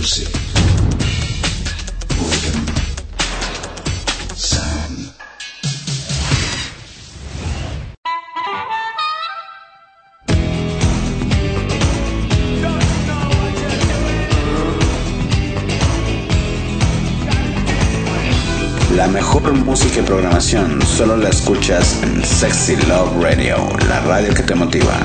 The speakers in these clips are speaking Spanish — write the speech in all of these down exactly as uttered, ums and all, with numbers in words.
Music. Rhythm. Sound. La mejor música y programación solo la escuchas en Sexy Love Radio, la radio que te motiva.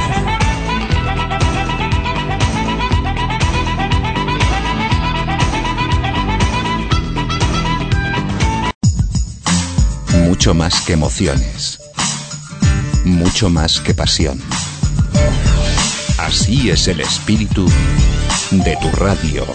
Mucho más que emociones, mucho más que pasión. Así es el espíritu de tu radio.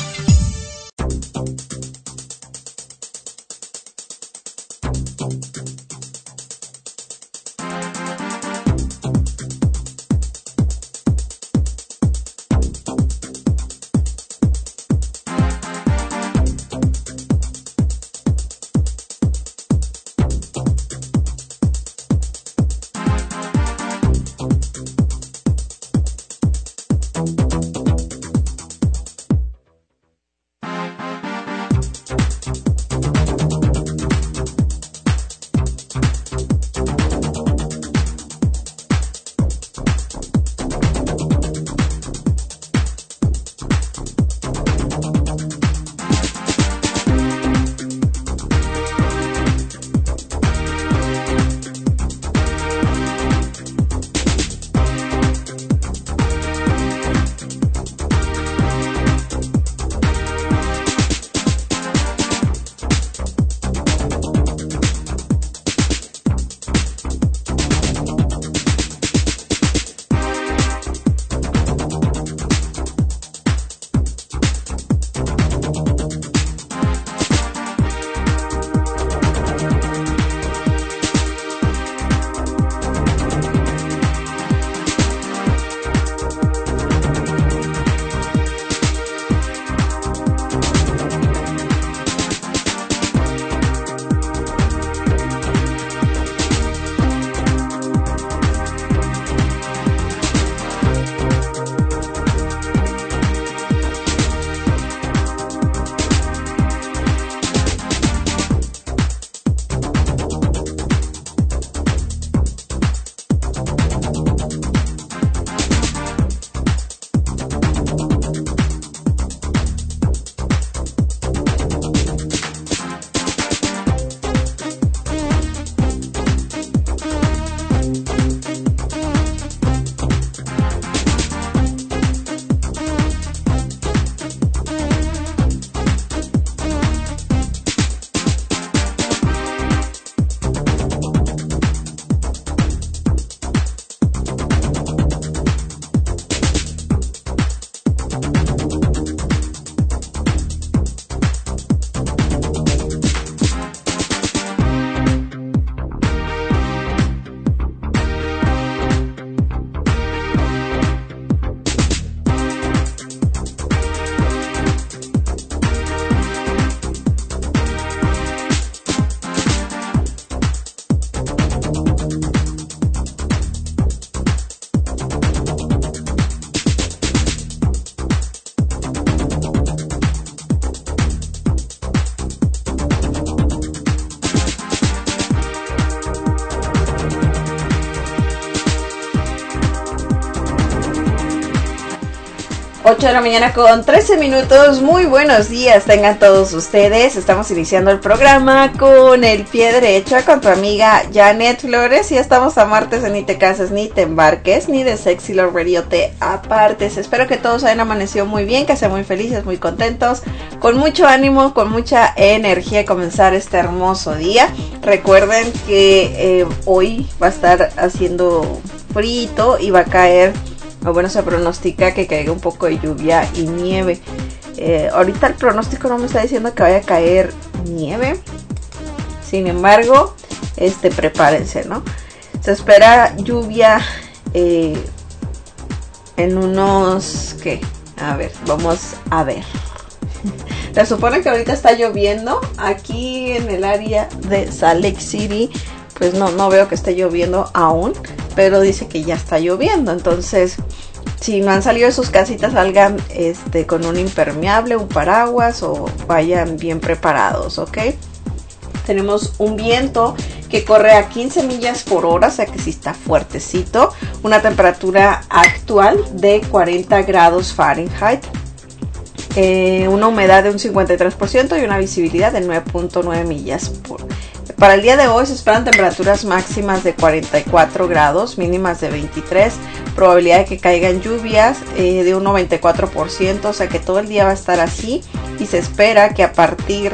ocho de la mañana con trece minutos, muy buenos días tengan todos ustedes. Estamos iniciando el programa con el pie derecho con tu amiga Janet Flores y estamos a martes de Ni te cases ni te embarques, ni de Sexy Love Radio te apartes. Espero que todos hayan amanecido muy bien, que sean muy felices, muy contentos, con mucho ánimo, con mucha energía de comenzar este hermoso día. Recuerden que eh, hoy va a estar haciendo frío y va a caer, o bueno, se pronostica que caiga un poco de lluvia y nieve. Eh, ahorita el pronóstico no me está diciendo que vaya a caer nieve. Sin embargo, este, prepárense, ¿no? Se espera lluvia eh, en unos, ¿qué? A ver, vamos a ver. Se supone que ahorita está lloviendo aquí en el área de Salt Lake City. Pues no, no veo que esté lloviendo aún, pero dice que ya está lloviendo. Entonces, si no han salido de sus casitas, salgan este, con un impermeable, un paraguas o vayan bien preparados, ¿ok? Tenemos un viento que corre a quince millas por hora, o sea que sí está fuertecito. Una temperatura actual de cuarenta grados Fahrenheit. Eh, una humedad de un cincuenta y tres por ciento y una visibilidad de nueve punto nueve millas por hora. Para el día de hoy se esperan temperaturas máximas de cuarenta y cuatro grados, mínimas de veintitrés, probabilidad de que caigan lluvias eh, de un noventa y cuatro por ciento, o sea que todo el día va a estar así, y se espera que a partir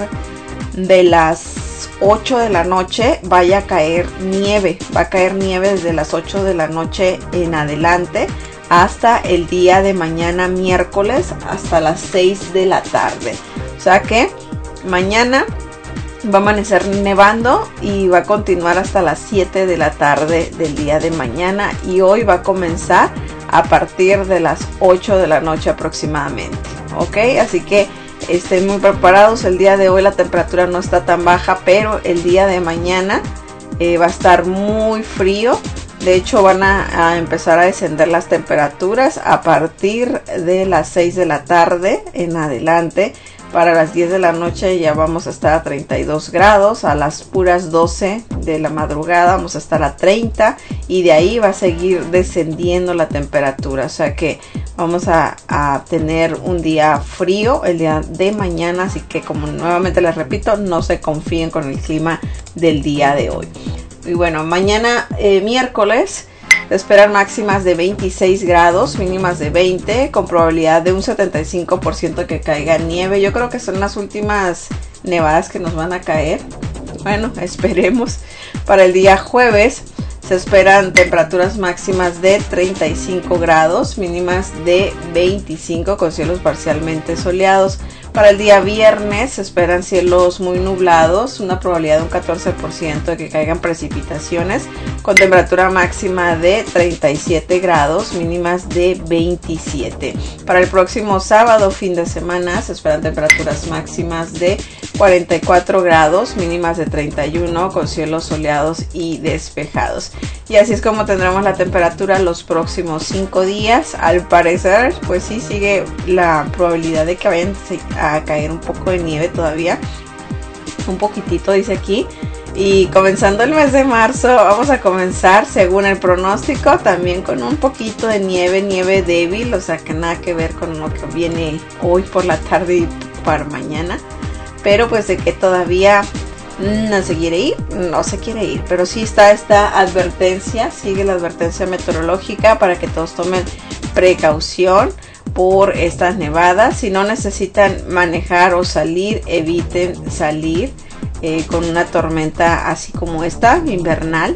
de las ocho de la noche vaya a caer nieve, va a caer nieve desde las ocho de la noche en adelante hasta el día de mañana miércoles hasta las seis de la tarde, o sea que mañana va a amanecer nevando y va a continuar hasta las siete de la tarde del día de mañana, y hoy va a comenzar a partir de las ocho de la noche aproximadamente, ok, así que estén muy preparados. El día de hoy la temperatura no está tan baja, pero el día de mañana eh, va a estar muy frío. De hecho van a, a empezar a descender las temperaturas a partir de las seis de la tarde en adelante. Para las diez de la noche ya vamos a estar a treinta y dos grados, a las puras doce de la madrugada vamos a estar a treinta, y de ahí va a seguir descendiendo la temperatura, o sea que vamos a, a tener un día frío el día de mañana, así que como nuevamente les repito, no se confíen con el clima del día de hoy. Y bueno, mañana eh, miércoles se esperan máximas de veintiséis grados, mínimas de veinte, con probabilidad de un setenta y cinco por ciento que caiga nieve. Yo creo que son las últimas nevadas que nos van a caer. Bueno, esperemos. Para el día jueves se esperan temperaturas máximas de treinta y cinco grados, mínimas de veinticinco, con cielos parcialmente soleados. Para el día viernes se esperan cielos muy nublados, una probabilidad de un catorce por ciento de que caigan precipitaciones, con temperatura máxima de treinta y siete grados, mínimas de veintisiete. Para el próximo sábado, fin de semana, se esperan temperaturas máximas de cuarenta y cuatro grados, mínimas de treinta y uno, con cielos soleados y despejados. Y así es como tendremos la temperatura los próximos cinco días. Al parecer, pues sí sigue la probabilidad de que vayan a caer un poco de nieve todavía, un poquitito dice aquí. Y comenzando el mes de marzo vamos a comenzar, según el pronóstico, también con un poquito de nieve, nieve débil, o sea que nada que ver con lo que viene hoy por la tarde y para mañana, pero pues de que todavía no se quiere ir, no se quiere ir, pero sí está esta advertencia, sigue la advertencia meteorológica para que todos tomen precaución por estas nevadas. Si no necesitan manejar o salir, eviten salir eh, con una tormenta así como esta, invernal,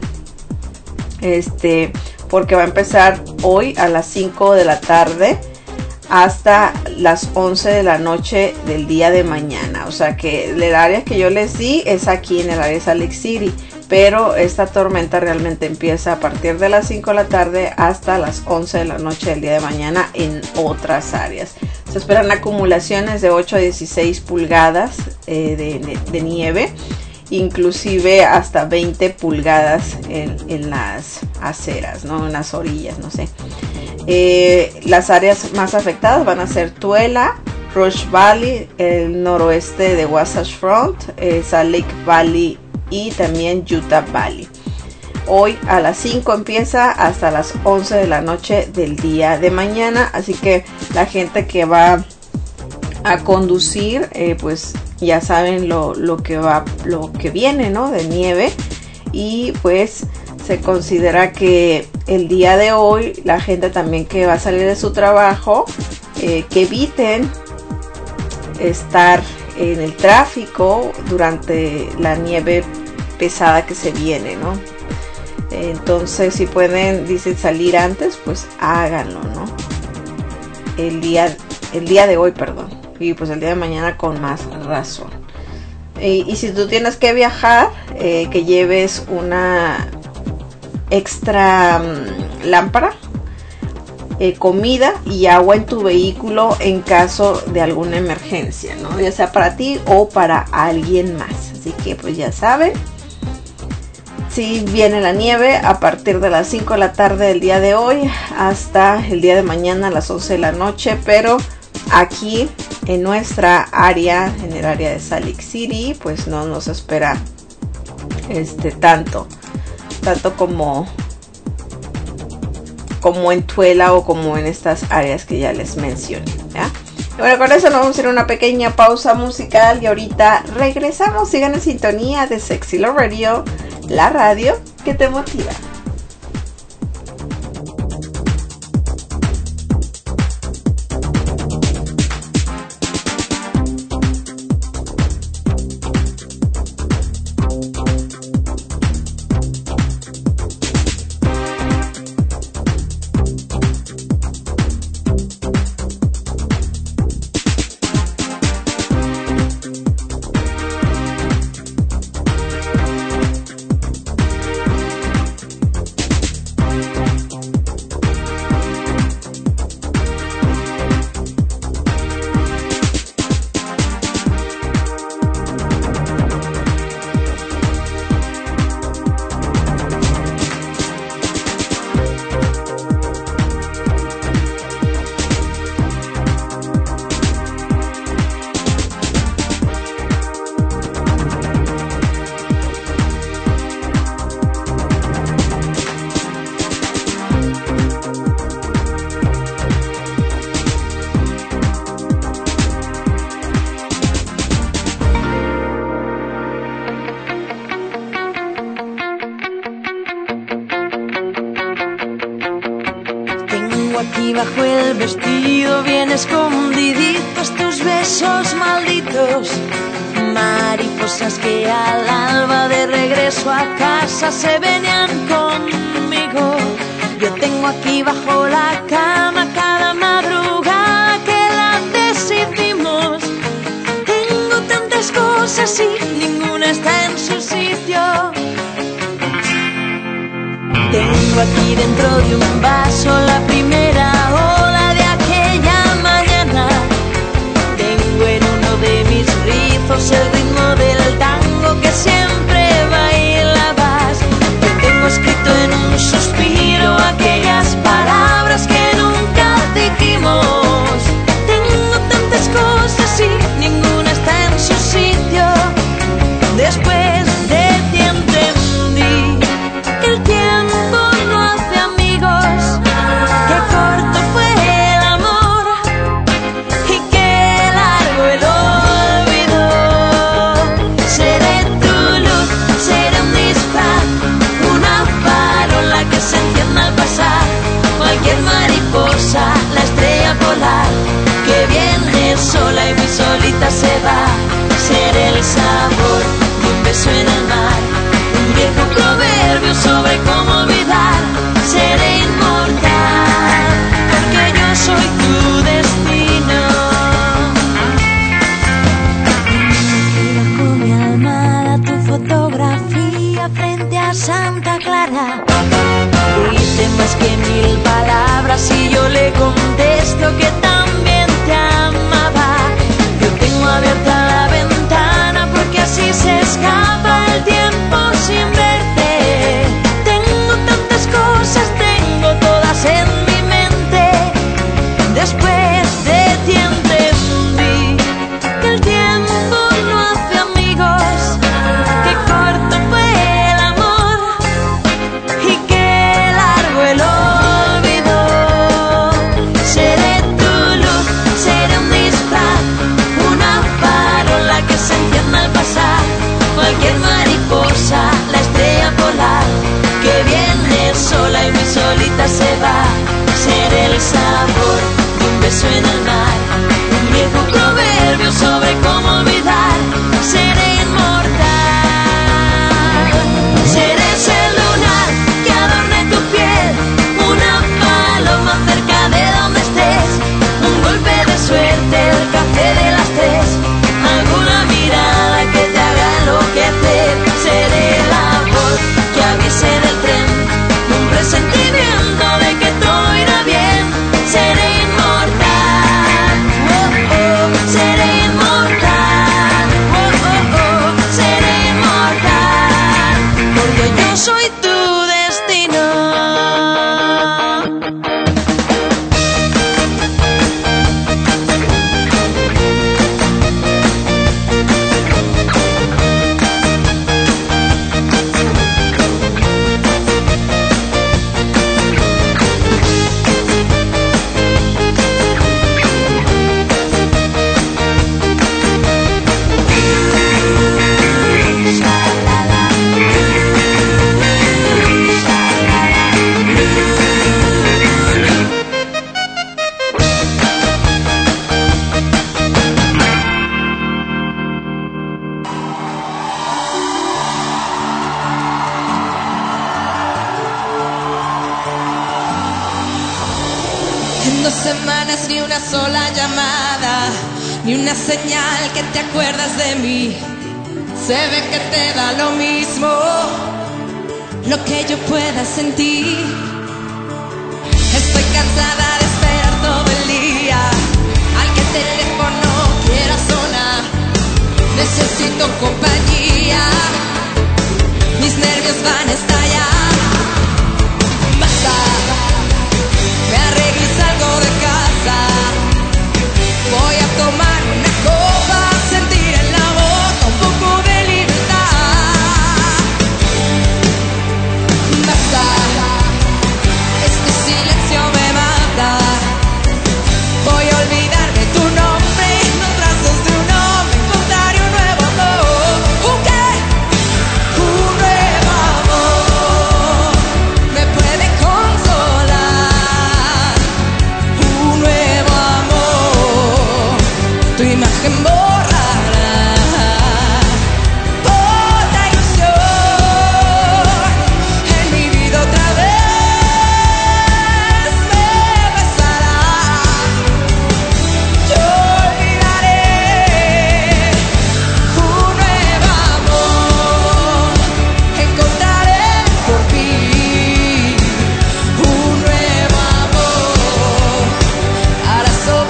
este, porque va a empezar hoy a las cinco de la tarde hasta las once de la noche del día de mañana, o sea que el área que yo les di es aquí en el área de Salt Lake City, pero esta tormenta realmente empieza a partir de las cinco de la tarde hasta las once de la noche del día de mañana en otras áreas. Se esperan acumulaciones de ocho a dieciséis pulgadas eh, de, de nieve, inclusive hasta veinte pulgadas en, en las aceras, ¿no? En las orillas, no sé. Eh, las áreas más afectadas van a ser Tuela, Rush Valley, el noroeste de Wasatch Front, eh, Salt Lake Valley y también Utah Valley. Hoy a las cinco empieza hasta las once de la noche del día de mañana, así que la gente que va a conducir eh, pues ya saben lo, lo que va, lo que viene, ¿no? De nieve, y pues se considera que el día de hoy la gente también que va a salir de su trabajo eh, que eviten estar en el tráfico durante la nieve pesada que se viene, ¿no? Entonces si pueden, dicen, salir antes, pues háganlo, ¿no? El día, el día de hoy, perdón, y pues el día de mañana con más razón. Y, y si tú tienes que viajar, eh, que lleves una extra um, lámpara, eh, comida y agua en tu vehículo en caso de alguna emergencia, ¿no? Ya sea para ti o para alguien más. Así que pues ya saben, sí viene la nieve a partir de las cinco de la tarde del día de hoy hasta el día de mañana a las once de la noche, pero aquí en nuestra área, en el área de Salt Lake City, pues no nos espera este tanto, tanto como como en Tuela o como en estas áreas que ya les mencioné, ¿ya? Y bueno, con eso nos vamos a hacer una pequeña pausa musical y ahorita regresamos. Sigan en sintonía de Sexy Love Radio, la radio que te motiva. Bajo el vestido bien escondiditos tus besos malditos, mariposas que al alba de regreso a casa se venían conmigo. Yo tengo aquí bajo la cama cada madrugada que la deshicimos. Tengo tantas cosas y ninguna está en su sitio. Tengo aquí dentro de un vaso la primera ola de aquella mañana. Tengo en uno de mis rizos el ritmo del tango que siempre bailabas. Yo tengo escrito en un suspiro aquellas palabras que nunca dijimos. Tengo tantas cosas y ninguna está en su sitio. Después de ti entendí que el tiempo no hace amigos. mandas ni una sola llamada, ni una señal que te acuerdas de mí. Se ve que te da lo mismo lo que yo pueda sentir. Estoy cansada de esperar todo el día al que el teléfono quiera sonar. Necesito compañía, mis nervios van a estallar. Basta, me arregles algo de casa. Voy a tomar una copa, sentir en la boca un poco de libertad. Basta, este silencio me mata. Voy a olvidarme tu nombre y en los brazos de un hombre encontraré un nuevo amor. ¿Un qué? Un nuevo amor me puede consolar. Un nuevo amor, tu imagen borrará. Otra ilusión en mi vida otra vez me besará. Yo olvidaré un nuevo amor, encontraré por fin un nuevo amor para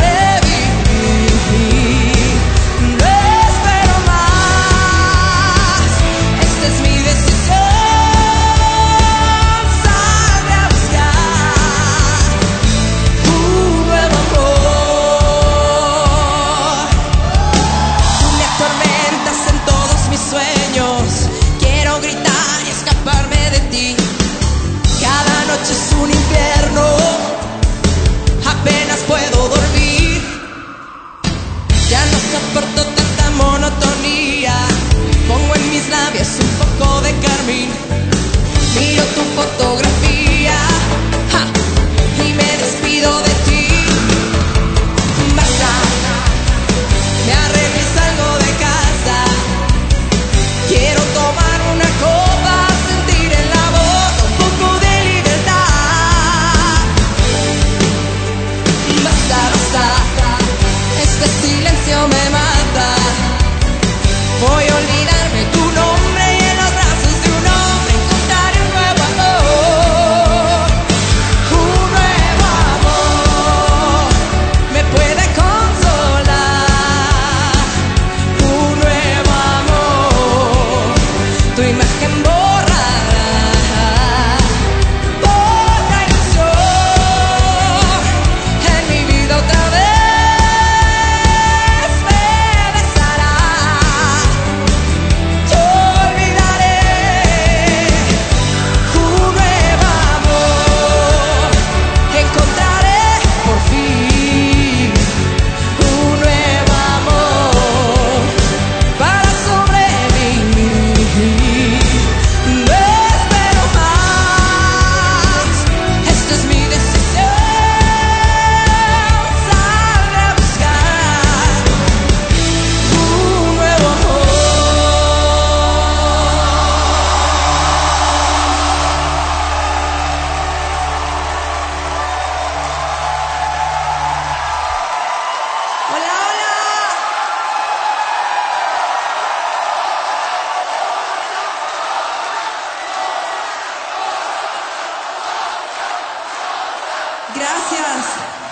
sobrevivir. No espero más, esta es mi decisión. Saldré a buscar un nuevo amor. Tú me atormentas en todos mis sueños. Quiero gritar y escaparme de ti. Cada noche es un infierno, apenas puedo dormir. Ya no soporto tanta monotonía. Pongo en mis labios un poco de carmín. Miro tu fotografía, ja, y me despido de ti. Basta, me arregles algo de casa. Quiero tomar una copa, sentir en la boca un poco de libertad. Basta, basta, este silencio me mata. Voy a olvidarme tu nombre y en los brazos de un hombre encontraré un nuevo amor. Un nuevo amor me puede consolar. Un nuevo amor, tu imagen borrará. Otra ilusión en mi vida otra vez me besará. Yo olvidaré un nuevo amor, encontraré por fin un nuevo amor para sobrevivir. No espero más, esta es mi decisión. Saldré a buscar un nuevo amor. Hola, hola. Gracias.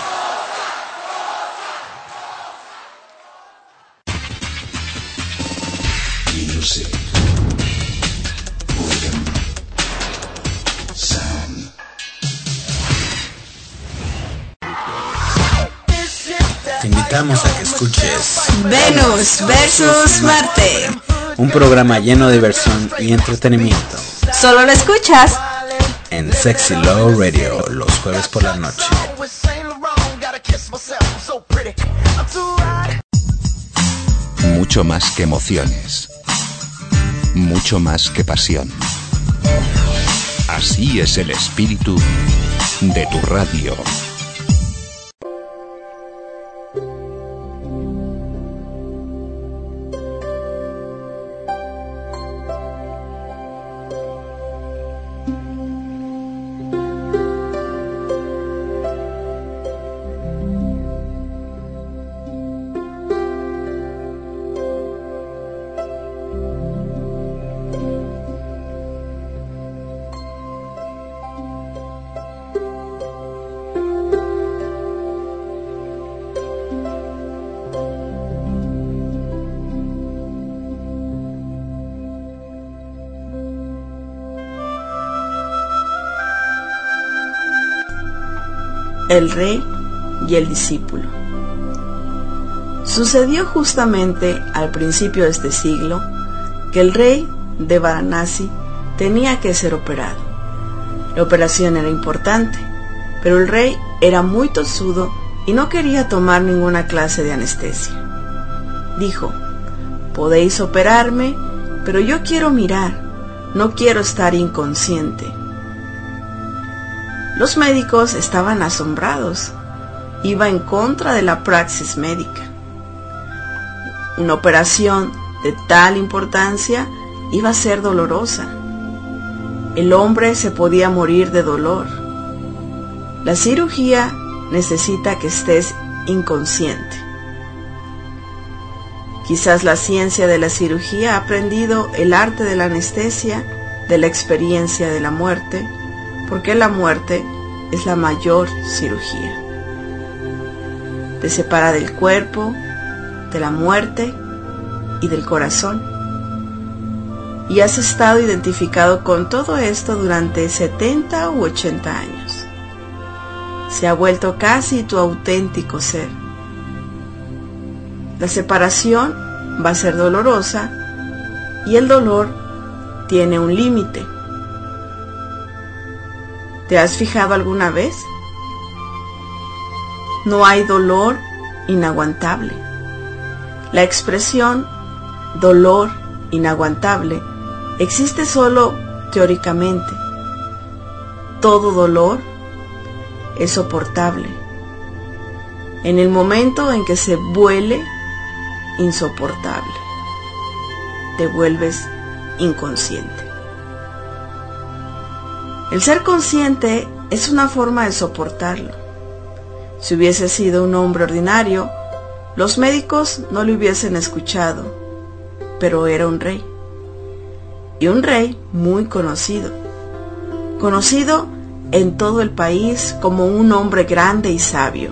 Music. Rhythm. Sound. Te invitamos a que escuches Venus versus Marte. un programa lleno de diversión y entretenimiento Solo lo escuchas en Sexy Love Radio los jueves por la noche. Mucho más que emociones. Mucho más que pasión. Así es el espíritu de tu radio. el rey y el discípulo. Sucedió justamente al principio de este siglo que el rey de Varanasi tenía que ser operado. La operación era importante, pero el rey era muy tosudo y no quería tomar ninguna clase de anestesia. Dijo: podéis operarme, pero yo quiero mirar, no quiero estar inconsciente. Los médicos estaban asombrados. Iba en contra de la praxis médica. Una operación de tal importancia iba a ser dolorosa. El hombre se podía morir de dolor. La cirugía necesita que estés inconsciente. Quizás la ciencia de la cirugía ha aprendido el arte de la anestesia, de la experiencia de la muerte, porque la muerte es la mayor cirugía. Te separa del cuerpo, de la muerte y del corazón. Y has estado identificado con todo esto durante setenta u ochenta años. Se ha vuelto casi tu auténtico ser. La separación va a ser dolorosa y el dolor tiene un límite. ¿Te has fijado alguna vez? No hay dolor inaguantable. La expresión dolor inaguantable existe solo teóricamente. Todo dolor es soportable. En el momento en que se vuelve insoportable, te vuelves inconsciente. El ser consciente es una forma de soportarlo. Si hubiese sido un hombre ordinario, los médicos no le hubiesen escuchado, pero era un rey. Y un rey muy conocido. Conocido en todo el país como un hombre grande y sabio.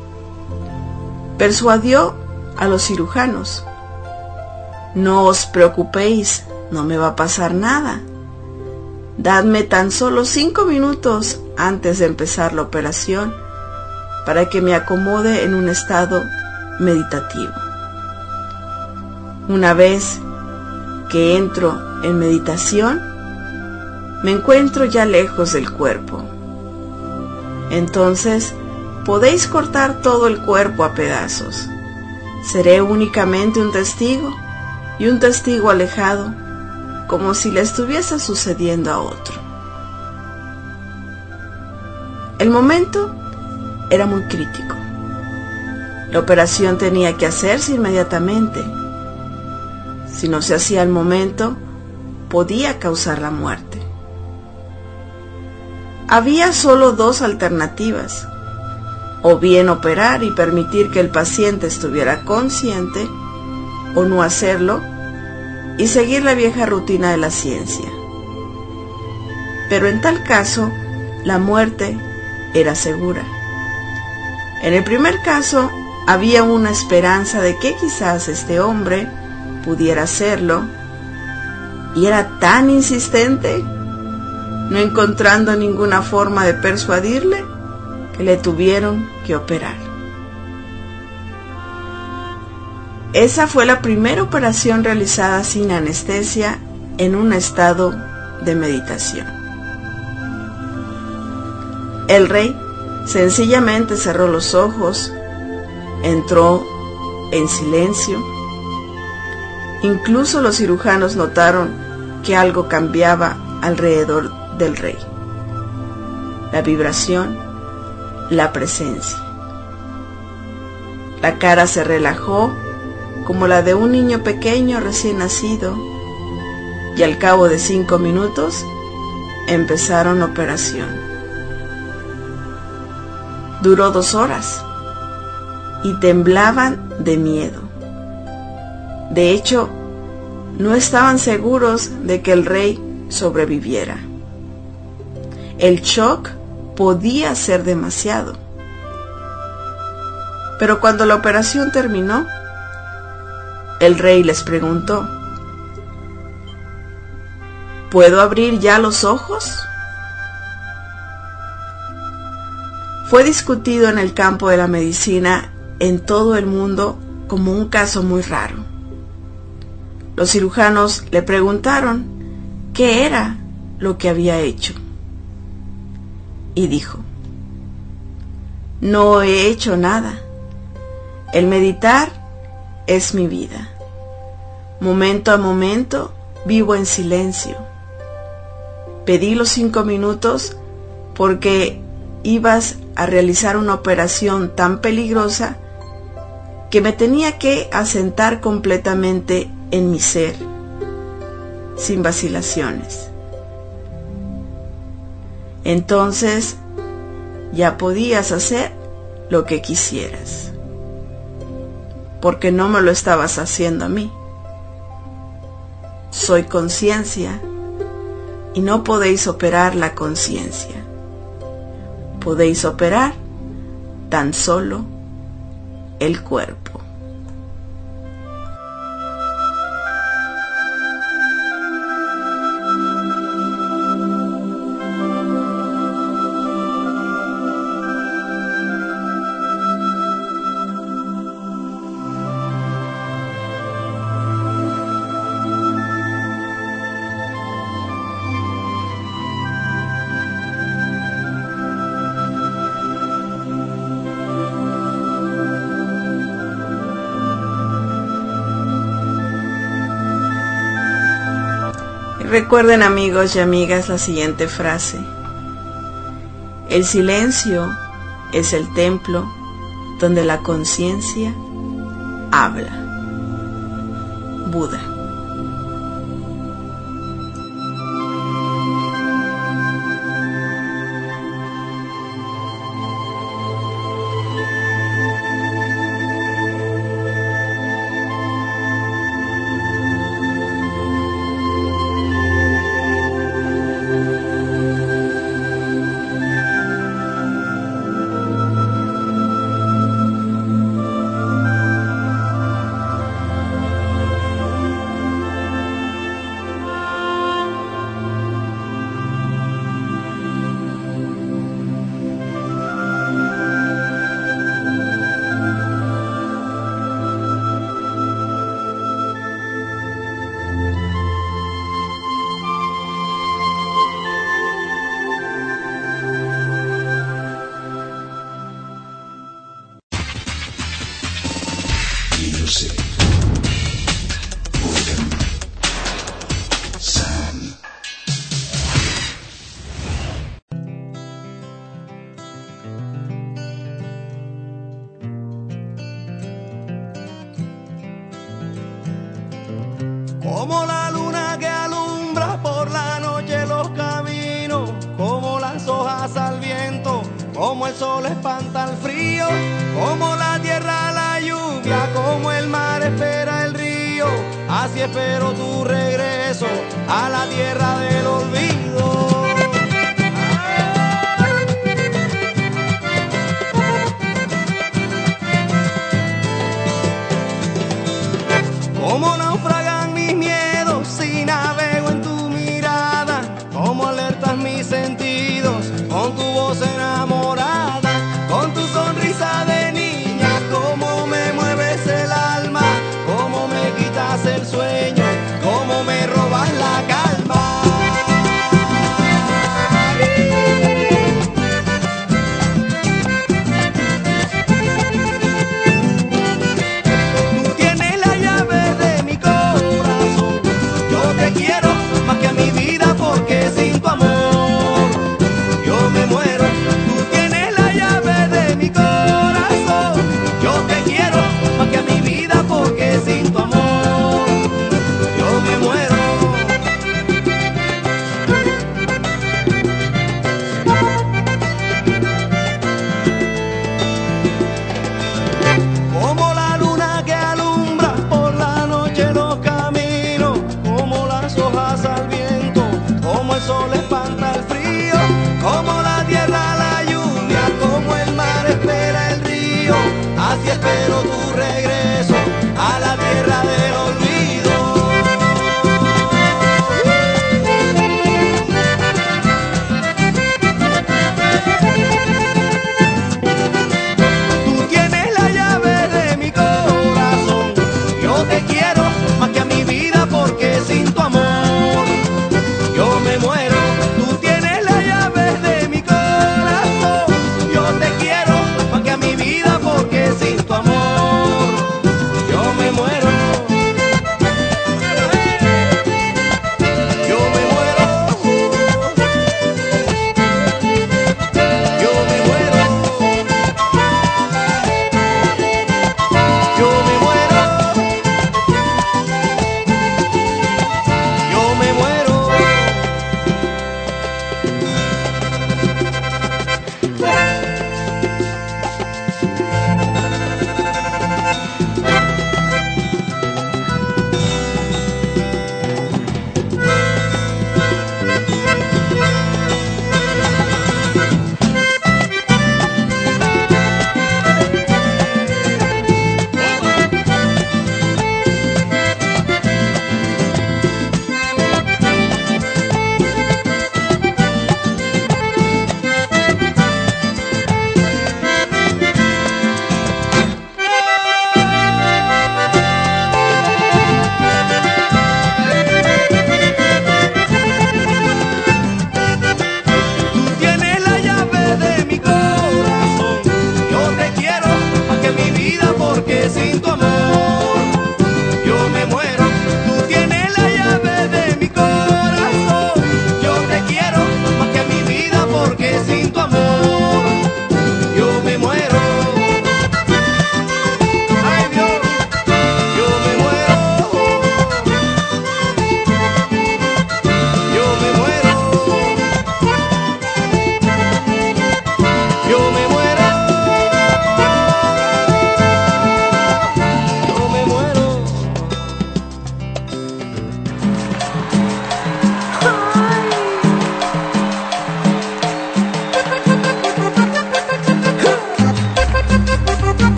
Persuadió a los cirujanos: no os preocupéis, no me va a pasar nada. Dadme tan solo cinco minutos antes de empezar la operación para que me acomode en un estado meditativo. Una vez que entro en meditación, me encuentro ya lejos del cuerpo. Entonces podéis cortar todo el cuerpo a pedazos. Seré únicamente un testigo, y un testigo alejado, como si le estuviese sucediendo a otro. El momento era muy crítico. La operación tenía que hacerse inmediatamente. Si no se hacía al momento, podía causar la muerte. Había solo dos alternativas: o bien operar y permitir que el paciente estuviera consciente, o no hacerlo y seguir la vieja rutina de la ciencia. Pero en tal caso, la muerte era segura. En el primer caso, había una esperanza de que quizás este hombre pudiera hacerlo, y era tan insistente, no encontrando ninguna forma de persuadirle, que le tuvieron que operar. Esa fue la primera operación realizada sin anestesia en un estado de meditación. El rey sencillamente cerró los ojos, entró en silencio. Incluso los cirujanos notaron que algo cambiaba alrededor del rey. La vibración, la presencia. La cara se relajó como la de un niño pequeño recién nacido, y al cabo de cinco minutos empezaron la operación. Duró dos horas y temblaban de miedo. De hecho, no estaban seguros de que el rey sobreviviera. El shock podía ser demasiado. Pero cuando la operación terminó, el rey les preguntó: ¿puedo abrir ya los ojos? Fue discutido en el campo de la medicina en todo el mundo como un caso muy raro. Los cirujanos le preguntaron qué era lo que había hecho. Y dijo: no he hecho nada. El meditar es mi vida. Momento a momento vivo en silencio. Pedí los cinco minutos porque ibas a realizar una operación tan peligrosa que me tenía que asentar completamente en mi ser, sin vacilaciones. Entonces ya podías hacer lo que quisieras, porque no me lo estabas haciendo a mí. Soy conciencia y no podéis operar la conciencia. Podéis operar tan solo el cuerpo. Recuerden, amigos y amigas, la siguiente frase: el silencio es el templo donde la conciencia habla. Buda. Como la luna que alumbra por la noche los caminos, como las hojas al viento, como el sol espanta el frío, como la tierra la lluvia, como el mar espera el río, así espero tu regreso a la tierra del olvido. Como naufragan mis miedos si navego en tu mirada, como alertas mis sentidos con tu voz enamorada, con tu sonrisa de niña, como me mueves el alma, como me quitas el sueño, como me robas la calma. Porque sin tu amor yo me muero. Tú tienes la llave de mi corazón. Yo te quiero más que a mi vida, porque sin tu amor yo me muero. Como la luna que alumbra por la noche los caminos, como las hojas al viento, como el sol espanta el frío, como la tierra la lluvia, como el mar espera el río, así espero tu regreso a la tierra del olvido.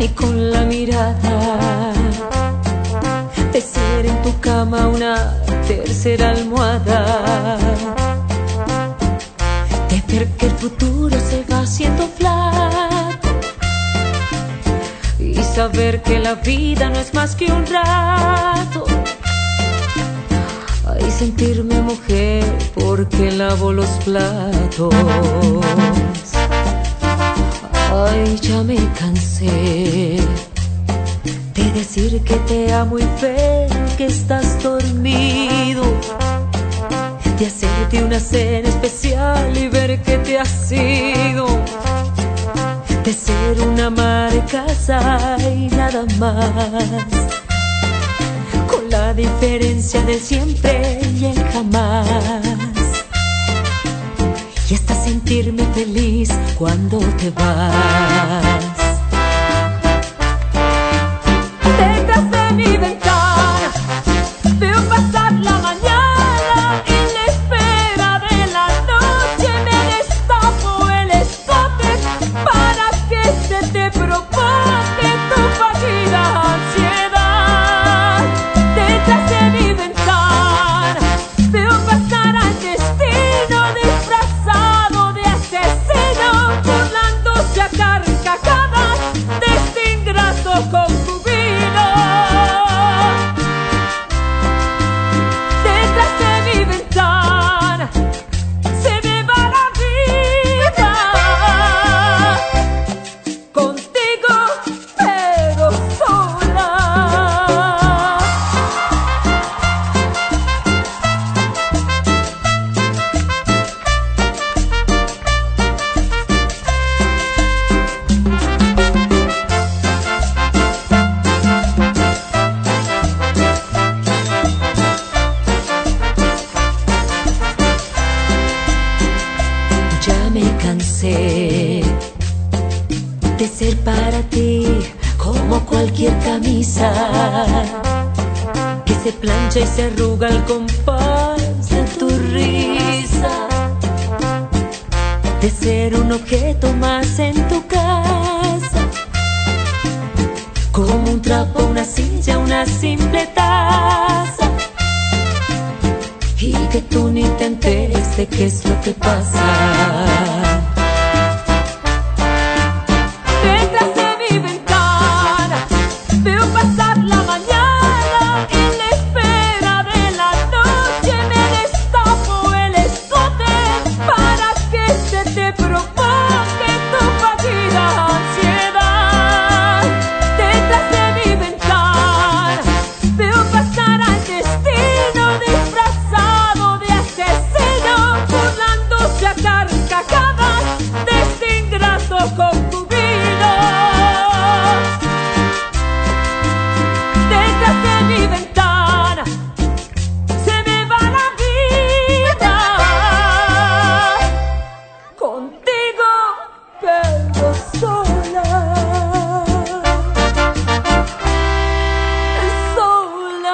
ni con la mirada, de ser en tu cama una tercera almohada, de ver que el futuro se va haciendo flaco y saber que la vida no es más que un rato. Ay, sentirme mujer porque lavo los platos. Ay, ya me cansé de decir que te amo y ver que estás dormido, de hacerte una cena especial y ver que te has ido, de ser una ama de casa y nada más, con la diferencia del siempre y el jamás, y hasta sentirme feliz cuando te vas. Detrás de mi ventana veo pasar la mañana y la espera de la noche me destapo el escote para que se te provoque tu fallida ansiedad. Detrás de mi ventana veo pasar al destino disfrazado de asesino, burlándose a carcajadas de este ingrato concubino. Detrás de mi ventana se me va la vida, contigo pero sola. Ya me cansé de ser para ti como cualquier camisa que se plancha y se arruga al compás de tu risa, de ser un objeto más en tu casa, como un trapo, una silla, una simple taza, y que tú ni te enteres de qué es lo que pasa. Detrás de mi ventana veo pasar la mañana y la espera de la noche me destapo el escote para que se te provoque tu fallida ansiedad. Detrás de mi ventana veo pasar al destino disfrazado de asesino, burlándose a carcajadas de este ingrato concubino. Detrás de mi ventana se me va la vida, contigo pero sola, sola.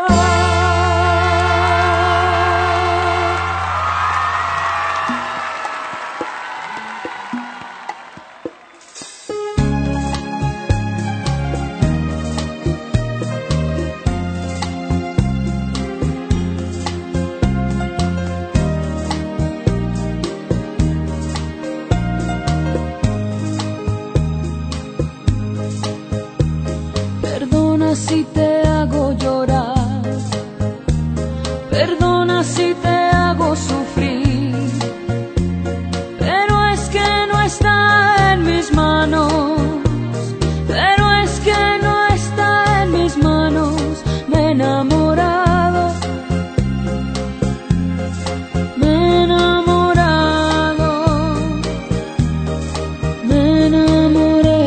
Perdona si te hago llorar, perdona si te hago sufrir, pero es que no está en mis manos, pero es que no está en mis manos. Me he enamorado, me he enamorado, me enamoré.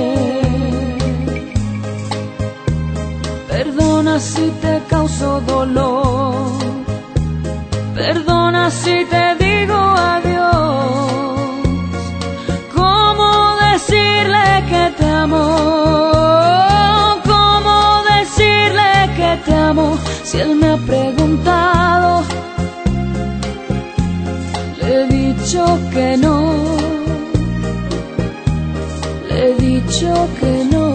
Perdona si te causo dolor, perdona si te digo adiós. ¿Cómo decirle que te amo? ¿Cómo decirle que te amo si él me ha preguntado? Le he dicho que no, le he dicho que no.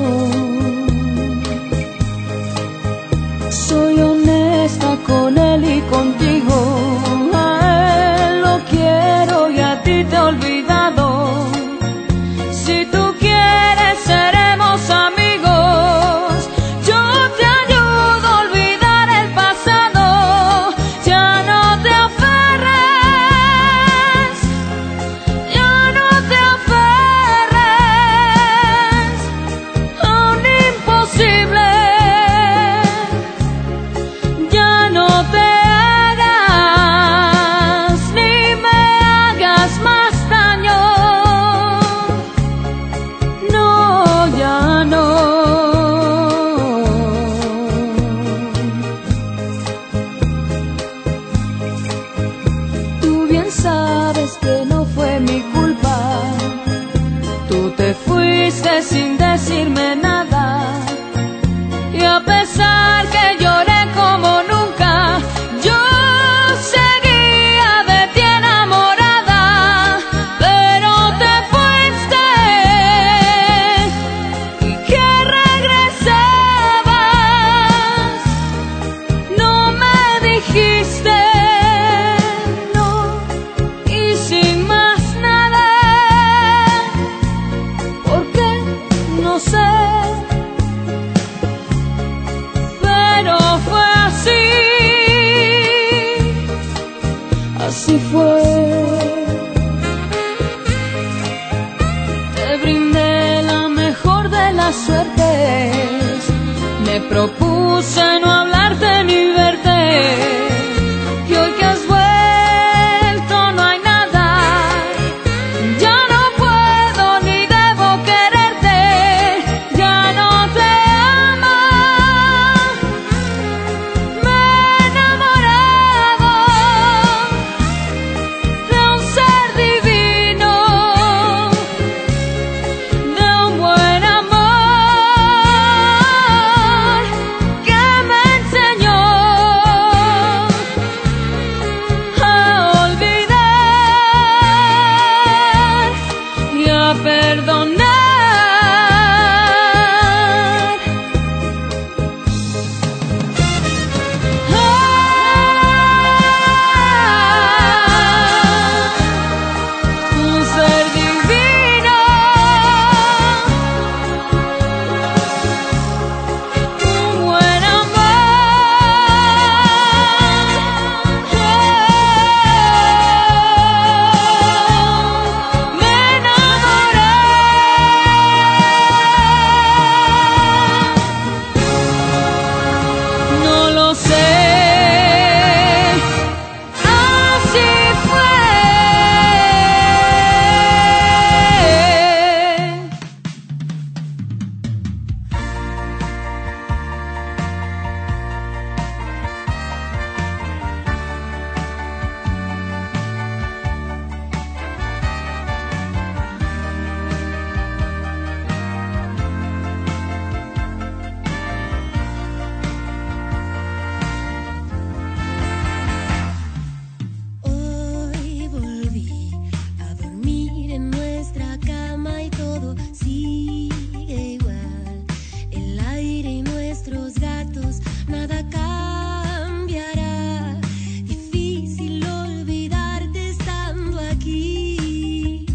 te fuiste sin decirme nada. Y a pesar que lloré como nunca, yo seguía de ti enamorada. Pero te fuiste y que regresabas. No me dijiste no, y sin más nada. ¿Por qué? No sé. Así fue. Te brindé la mejor de las suertes. Me propuse no hablarte ni verte. Y hoy que has vuelto no hay nada. Ya no puedo ni debo quererte. Ya no te amo. Me he enamorado de un ser divino, de un buen amor que me enseñó a olvidar y a perdonar. Un ser divino, un buen amor. Me enamoré. No lo sé. Así fue. Hoy volví a dormir en nuestra cama y todo sigue igual. El aire y nuestros gatos, nada cambiará. Difícil olvidarte estando aquí.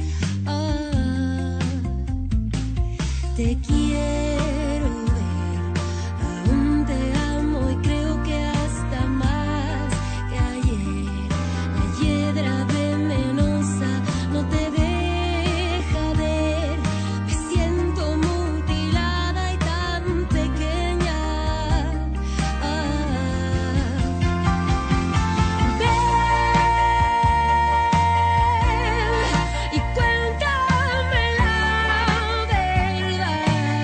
Ah, te quiero ver, aún te amo y creo que hasta más que ayer. La hiedra venenosa no te deja ver. Me siento mutilada y tan pequeña. Ven y cuéntame la verdad.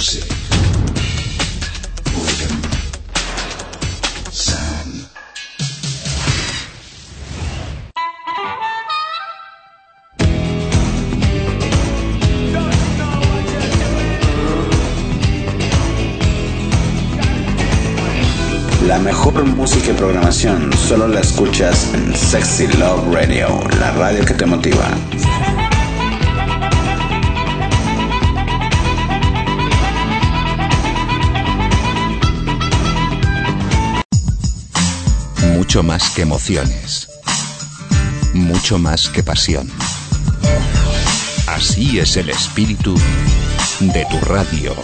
music, rhythm, sound. La mejor música y programación solo la escuchas en Sexy Love Radio, la radio que te motiva. Mucho más que emociones, mucho más que pasión. Así es el espíritu de tu radio.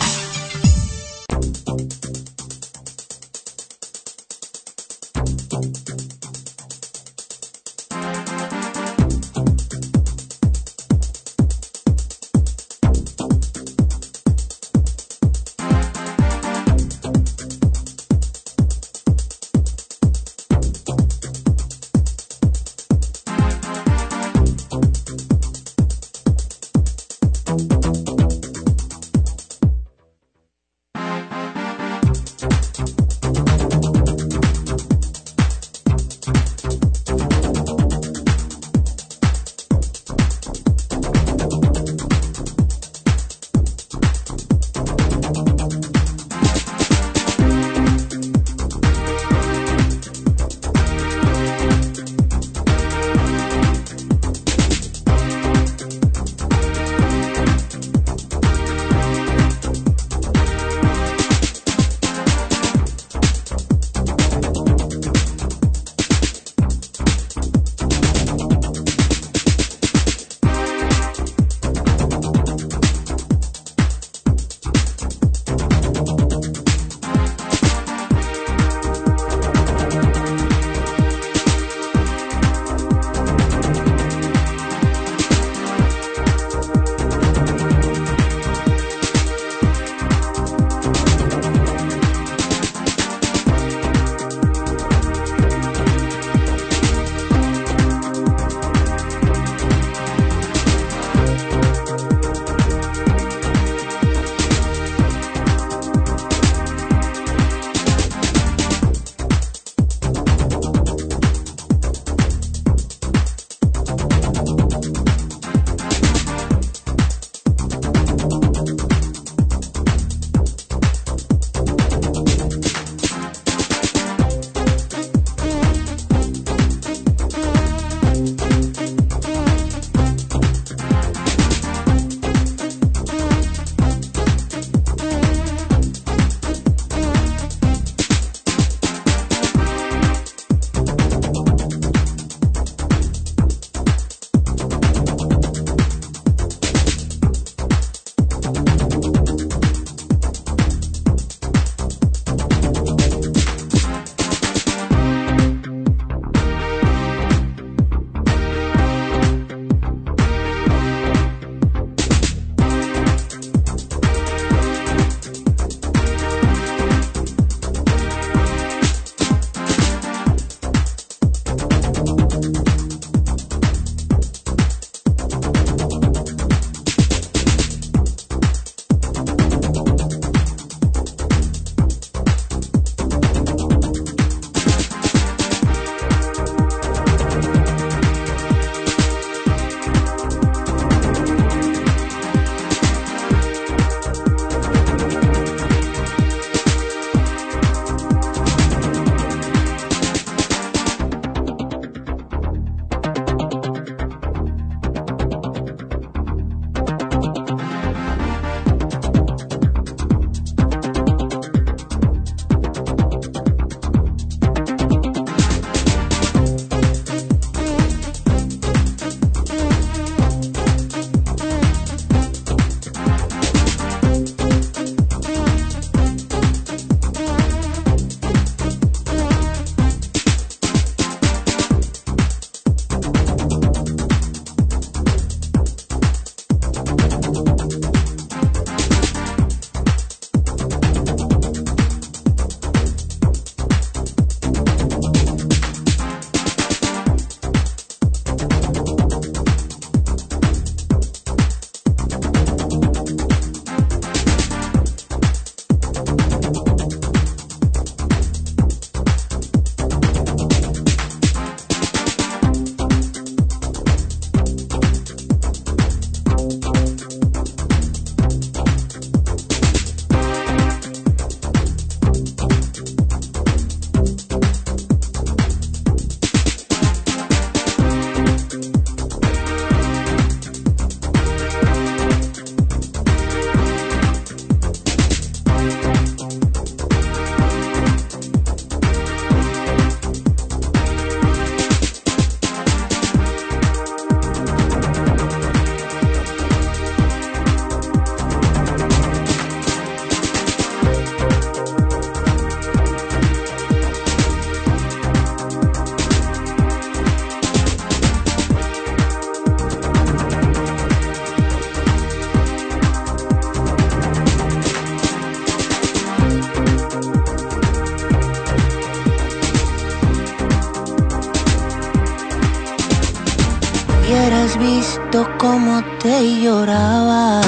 visto cómo te lloraba.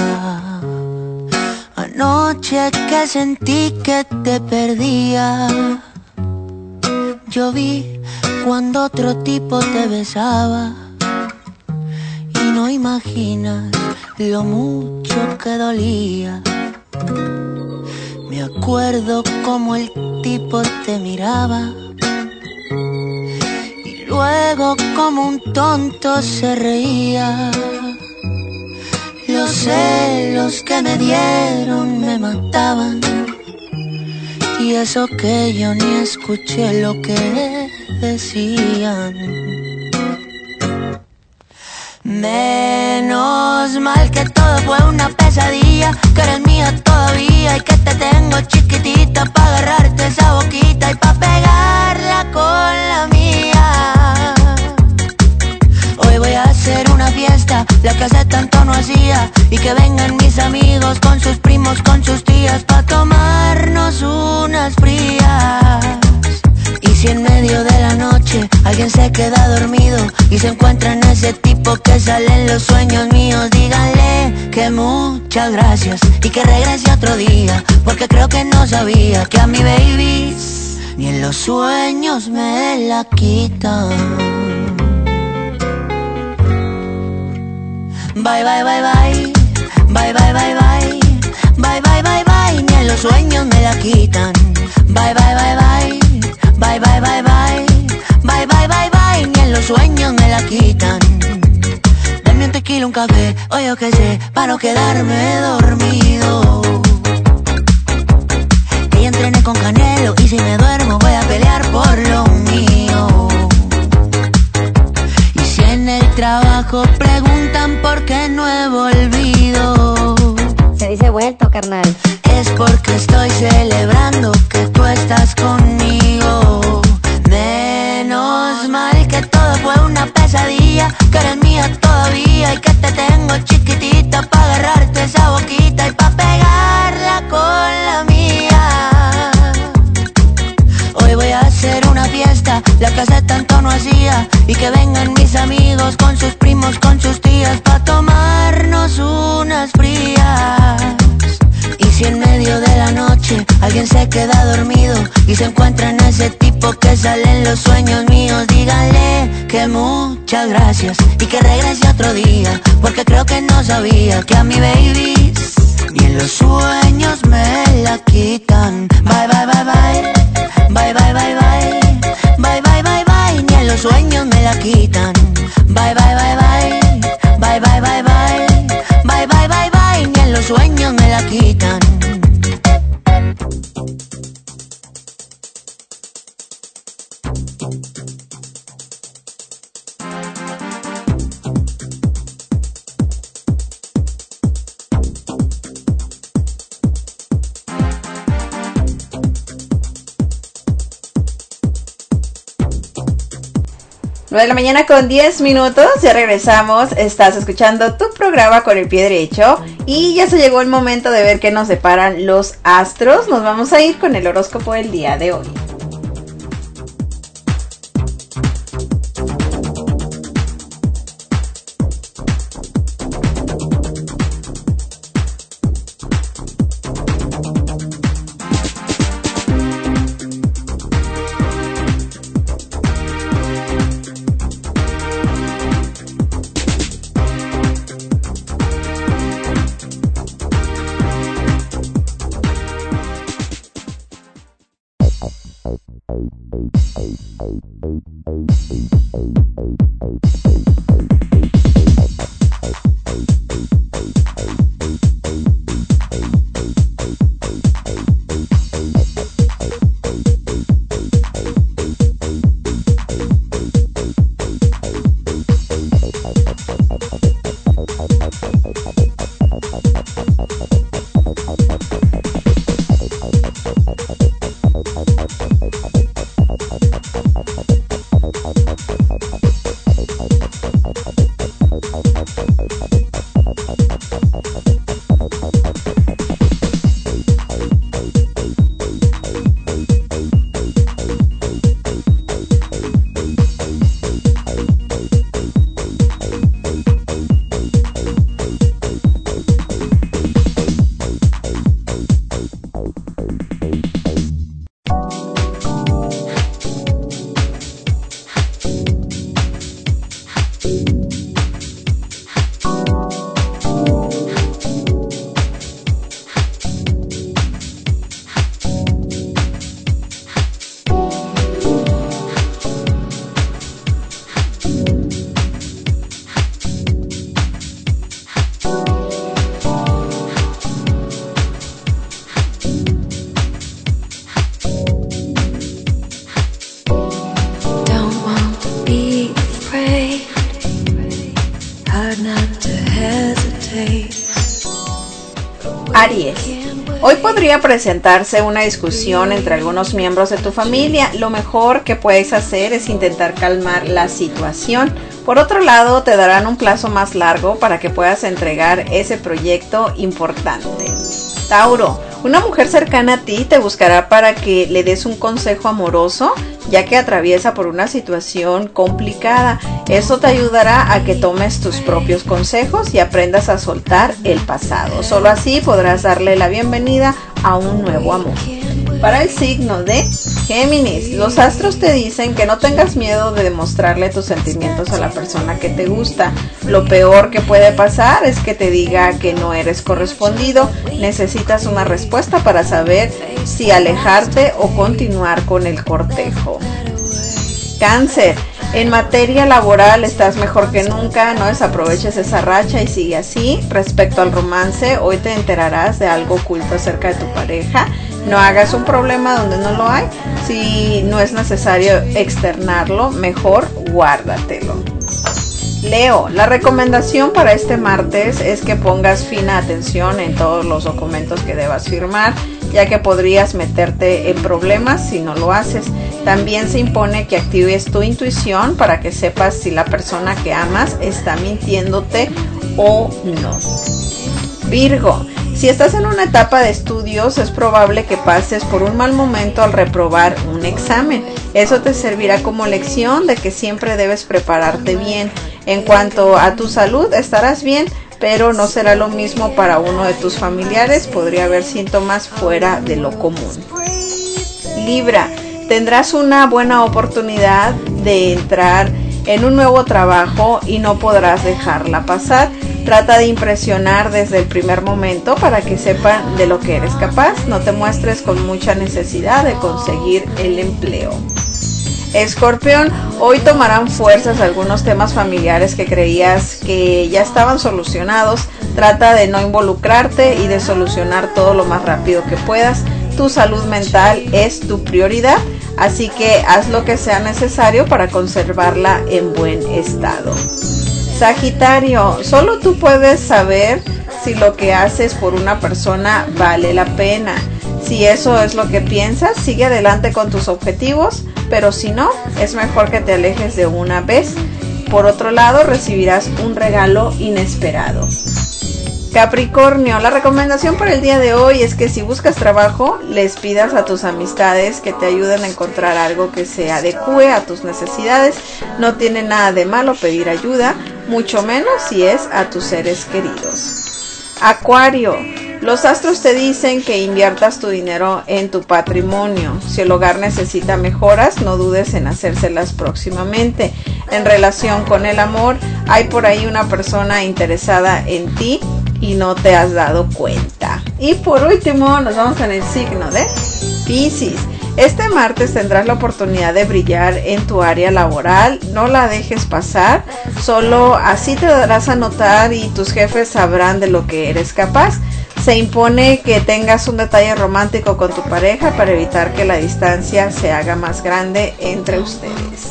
Anoche que sentí que te perdía. Yo vi cuando otro tipo te besaba. Y no imaginas lo mucho que dolía. Me acuerdo como el tipo te miraba. Y luego como un tonto se reía. Los celos que me dieron me mataban. Y eso que yo ni escuché lo que decían. Menos mal que todo fue una pesadilla, que eres mía todavía y que te tengo chiquitita pa' agarrarte esa boquita y pa' pegarla con la mía. Hoy voy a hacer una fiesta, la que hace tanto no hacía, y que vengan mis amigos con sus primos, con sus tías, pa' tomarnos unas frías. Y si en medio de la noche alguien se queda dormido y se encuentra en ese tipo que sale en los sueños míos, díganle que muchas gracias y que regrese otro día, porque creo que no sabía que a mi baby ni en los sueños me la quitan. Bye, bye, bye, bye, bye, bye, bye, bye, bye, bye, bye, bye, ni en los sueños me la quitan. Bye, bye, bye, bye, bye, bye, bye, bye, bye, bye, bye, bye, ni en los sueños me la quitan. Dame un tequila, un café, o yo qué sé, para no quedarme dormido. Que ya entrené con Canelo y si me duermo voy a pelear por lo mío. Y si en el trabajo preguntan por qué no he volvido, se dice vuelto, carnal. Es porque estoy celebrando que tú estás conmigo. Menos mal que todo fue una pesadilla, que eres mía todavía y que te tengo chiquitita pa' agarrarte esa boquita y pa' pegarla con la mía. Hoy voy a hacer una fiesta, la que hace tanto no hacía, y que vengan mis amigos con sus primos, con sus tías, pa' tomarnos unas frías. Y si en medio de la noche alguien se queda dormido y se encuentra en ese tipo que sale en los sueños míos, díganle que muchas gracias y que regrese otro día, porque creo que no sabía que a mi baby ni en los sueños me la quitan. Bye, bye, bye, bye, bye, bye, bye, bye, bye, bye, bye, bye, ni en los sueños me la quitan. Bye, bye, bye, bye, bye, bye, bye, bye, bye, bye, bye, bye, ni en los sueños me la quitan. nueve de la mañana con diez minutos, ya regresamos, estás escuchando tu programa con el pie derecho y ya se llegó el momento de ver qué nos deparan los astros. Nos vamos a ir con el horóscopo del día de hoy. Aries. Hoy podría presentarse una discusión entre algunos miembros de tu familia. Lo mejor que puedes hacer es intentar calmar la situación. Por otro lado, te darán un plazo más largo para que puedas entregar ese proyecto importante. Tauro. Una mujer cercana a ti te buscará para que le des un consejo amoroso, ya que atraviesa por una situación complicada. Eso te ayudará a que tomes tus propios consejos y aprendas a soltar el pasado. Solo así podrás darle la bienvenida a un nuevo amor. Para el signo de Géminis, los astros te dicen que no tengas miedo de demostrarle tus sentimientos a la persona que te gusta. Lo peor que puede pasar es que te diga que no eres correspondido. Necesitas una respuesta para saber si alejarte o continuar con el cortejo. Cáncer. En materia laboral estás mejor que nunca, no desaproveches esa racha y sigue así. Respecto al romance, hoy te enterarás de algo oculto acerca de tu pareja. No hagas un problema donde no lo hay. Si no es necesario externarlo, mejor guárdatelo. Leo, la recomendación para este martes es que pongas fina atención en todos los documentos que debas firmar, ya que podrías meterte en problemas si no lo haces. También se impone que actives tu intuición para que sepas si la persona que amas está mintiéndote o no. Virgo, si estás en una etapa de estudios, es probable que pases por un mal momento al reprobar un examen. Eso te servirá como lección de que siempre debes prepararte bien. En cuanto a tu salud, estarás bien, pero no será lo mismo para uno de tus familiares. Podría haber síntomas fuera de lo común. Libra, tendrás una buena oportunidad de entrar en un nuevo trabajo y no podrás dejarla pasar. Trata de impresionar desde el primer momento para que sepan de lo que eres capaz. No te muestres con mucha necesidad de conseguir el empleo. Escorpión, hoy tomarán fuerzas algunos temas familiares que creías que ya estaban solucionados. Trata de no involucrarte y de solucionar todo lo más rápido que puedas. Tu salud mental es tu prioridad, así que haz lo que sea necesario para conservarla en buen estado. Sagitario, solo tú puedes saber si lo que haces por una persona vale la pena. Si eso es lo que piensas, sigue adelante con tus objetivos, pero si no, es mejor que te alejes de una vez. Por otro lado, recibirás un regalo inesperado. Capricornio, la recomendación para el día de hoy es que si buscas trabajo, les pidas a tus amistades que te ayuden a encontrar algo que se adecue a tus necesidades. No tiene nada de malo pedir ayuda, mucho menos si es a tus seres queridos. Acuario, los astros te dicen que inviertas tu dinero en tu patrimonio. Si el hogar necesita mejoras, no dudes en hacérselas próximamente. En relación con el amor, hay por ahí una persona interesada en ti y no te has dado cuenta. Y por último, nos vamos con el signo de Piscis. Este martes tendrás la oportunidad de brillar en tu área laboral. No la dejes pasar. Solo así te darás a notar y tus jefes sabrán de lo que eres capaz. Se impone que tengas un detalle romántico con tu pareja para evitar que la distancia se haga más grande entre ustedes.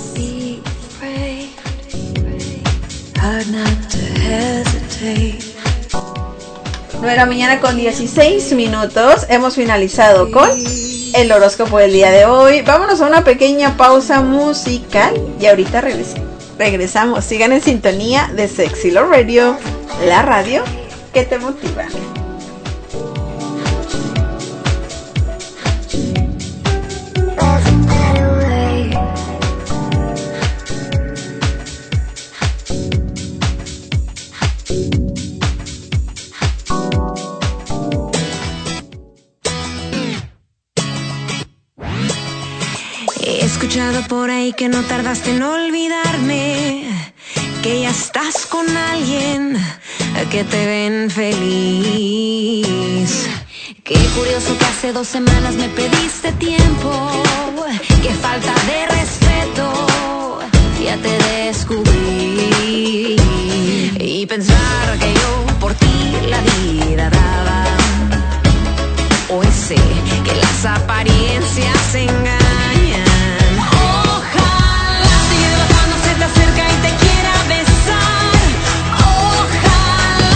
nueve de la mañana con dieciséis minutos. Hemos finalizado con el horóscopo del día de hoy. Vámonos a una pequeña pausa musical y ahorita regres- regresamos. Sigan en sintonía de Sexy Love Radio, la radio que te motiva. He escuchado por ahí que no tardaste en olvidarme, que ya estás con alguien que te ven feliz. Qué curioso que hace dos semanas me pediste tiempo, qué falta de respeto, ya te descubrí. Y pensar que yo por ti la vida daba, hoy sé que las apariencias engañan. Ojalá te llueva cuando se te acerca y te quiera besar. Ojalá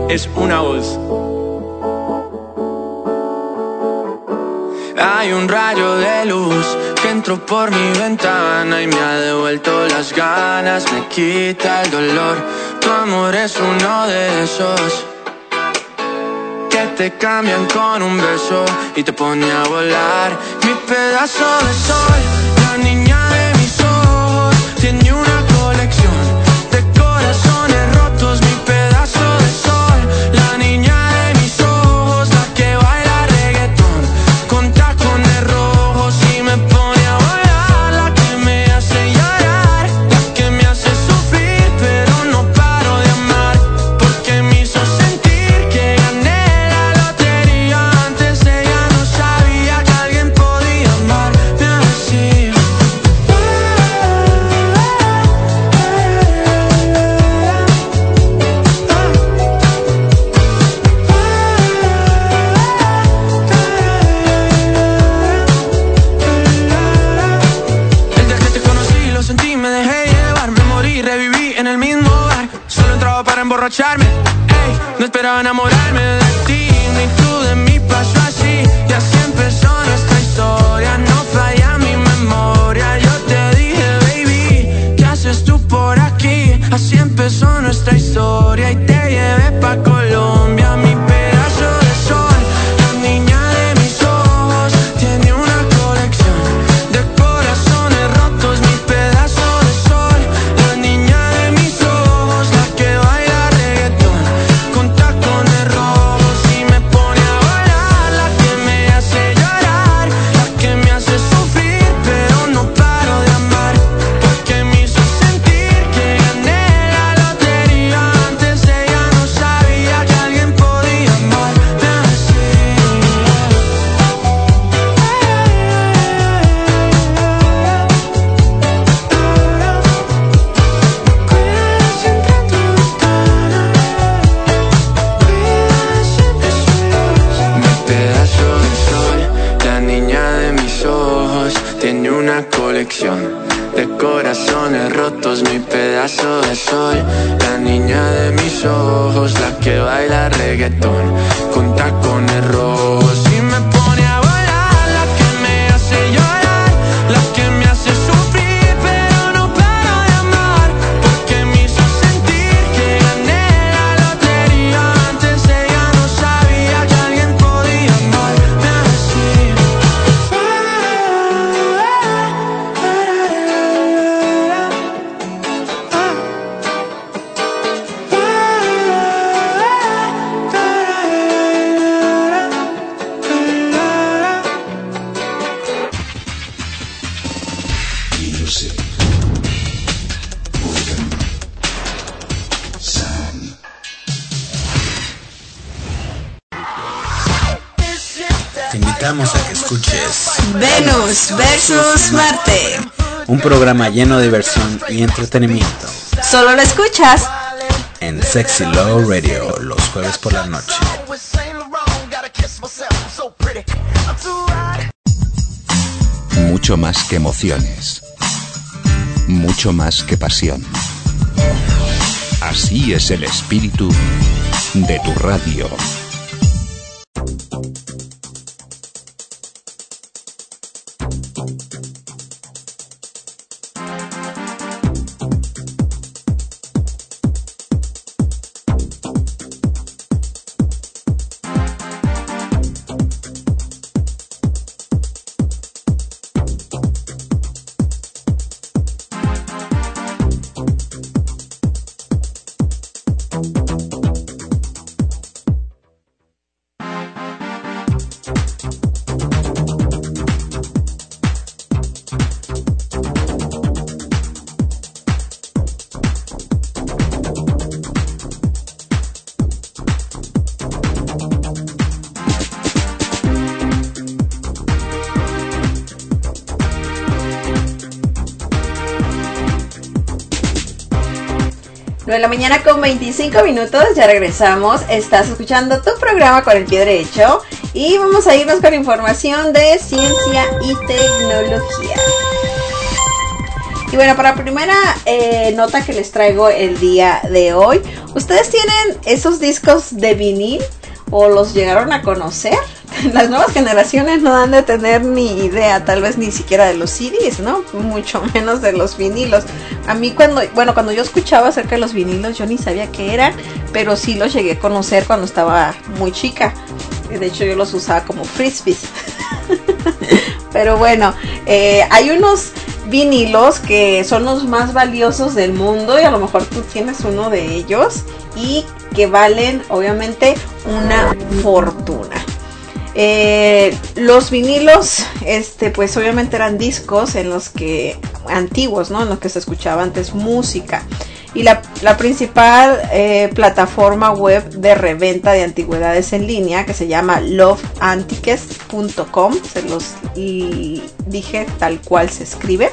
es una voz. Hay un rayo de luz que entró por mi ventana y me ha devuelto las ganas, me quita el dolor. Tu amor es uno de esos que te cambian con un beso y te pone a volar. Mi pedazo de sol, la niña de mis ojos, tiene una colección de corazones rotos. Mi pedazo de sol, la niña de mis ojos, la que baila reggaetón con tacones rojos y me pone a volar. La que me hace llorar, la que me hace sufrir, pero no paro de amar, porque me hizo sentir que gané la lotería. Antes ella no sabía que alguien podía amarme así. Desde que te conocí lo sentí, me dejé llevar, me morí, reviví en el mismo bar. Solo entraba para emborracharme, ey, no esperaba enamorarme de ti, ni tú de mí. Pasó así y así empezó nuestra historia. No falla mi memoria. Yo te dije, baby, ¿qué haces tú por aquí? Así empezó nuestra historia y te llevé pa' Colombia. Mi pedazo de sol, la niña de mis ojos, tiene una colección de corazones rotos. Mi pedazo de sol, la niña de mis ojos, la que baila reggaetón con tacones rojos y me pone a volar. La que me hace llorar, la que me hace sufrir, pero no paro de amar, porque me hizo sentir que gané la lotería. Antes ella no sabía que alguien podía amarme así. Mi pedazo de sol, la niña de mis ojos, tiene una colección de corazones rotos. Mi pedazo de sol, la niña de mis ojos, la que baila reggaetón con tacones rojos y me pone a volar. La que me hace llorar, la que me hace sufrir, pero no paro de amar, porque me hizo sentir que gané la lotería. Antes ella no sabía que alguien podía amarme así. Te invitamos a que escuches Venus versus Marte. un programa lleno de diversión y entretenimiento Solo lo escuchas en Sexy Love Radio los jueves por la noche. Mucho más que emociones. Mucho más que pasión. Así es el espíritu de tu radio. nueve de la mañana con veinticinco minutos, ya regresamos. Estás escuchando tu programa Con el Pie Derecho y vamos a irnos con información de ciencia y tecnología. Y bueno, para la primera eh, nota que les traigo el día de hoy, ¿Ustedes tienen esos discos de vinil o los llegaron a conocer? Las nuevas generaciones no han de tener ni idea, tal vez ni siquiera de los C Ds, ¿no? Mucho menos de los vinilos. A mí cuando, bueno, cuando yo escuchaba acerca de los vinilos, yo ni sabía qué eran, pero sí los llegué a conocer cuando estaba muy chica. De hecho, yo los usaba como frisbees. Pero bueno, eh, hay unos vinilos que son los más valiosos del mundo y a lo mejor tú tienes uno de ellos y que valen obviamente una fortuna. Eh, los vinilos, este, pues obviamente eran discos en los que antiguos, ¿no? En los que se escuchaba antes música. Y la, la principal eh, plataforma web de reventa de antigüedades en línea, que se llama love antiques punto com, se los y dije tal cual se escribe.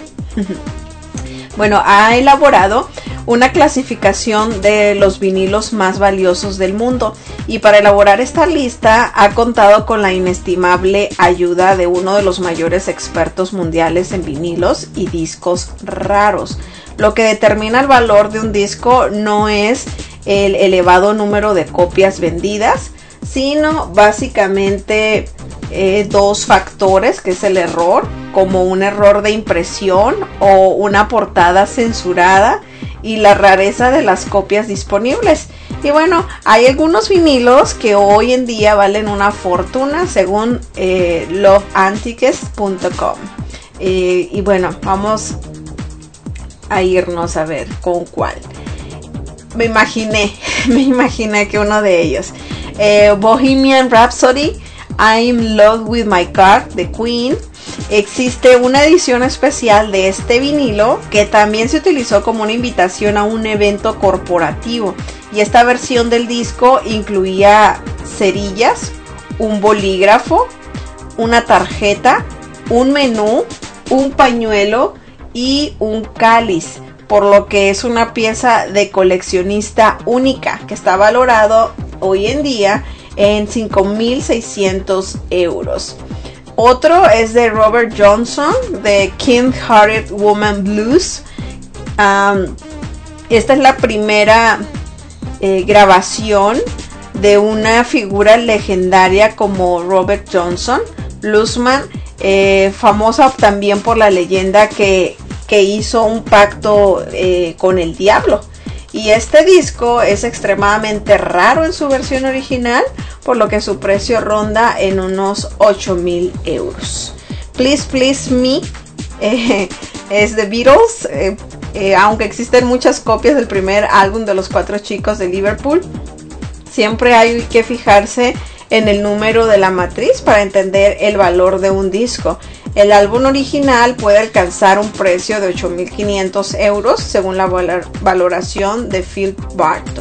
Bueno, ha elaborado una clasificación de los vinilos más valiosos del mundo y para elaborar esta lista ha contado con la inestimable ayuda de uno de los mayores expertos mundiales en vinilos y discos raros. Lo que determina el valor de un disco no es el elevado número de copias vendidas, sino básicamente eh, dos factores, que es el error, como un error de impresión o una portada censurada, y la rareza de las copias disponibles. Y bueno, hay algunos vinilos que hoy en día valen una fortuna según eh, love antiques punto com. Eh, y bueno, vamos a irnos a ver con cuál. Me imaginé, me imaginé que uno de ellos. Eh, Bohemian Rhapsody, I'm in Love with My Car, de Queen. Existe una edición especial de este vinilo que también se utilizó como una invitación a un evento corporativo. Y esta versión del disco incluía cerillas, un bolígrafo, una tarjeta, un menú, un pañuelo y un cáliz, por lo que es una pieza de coleccionista única que está valorado hoy en día en cinco mil seiscientos euros. Otro es de Robert Johnson, de Kind Hearted Woman Blues. Um, esta es la primera eh, grabación de una figura legendaria como Robert Johnson, bluesman, eh, famosa también por la leyenda que, que hizo un pacto eh, con el diablo. Y este disco es extremadamente raro en su versión original, por lo que su precio ronda en unos ocho mil euros. Please Please Me eh, es de Beatles, eh, eh, aunque existen muchas copias del primer álbum de los Cuatro Chicos de Liverpool. Siempre hay que fijarse en el número de la matriz para entender el valor de un disco. El álbum original puede alcanzar un precio de ocho mil quinientos euros según la valor- valoración de Phil Barton.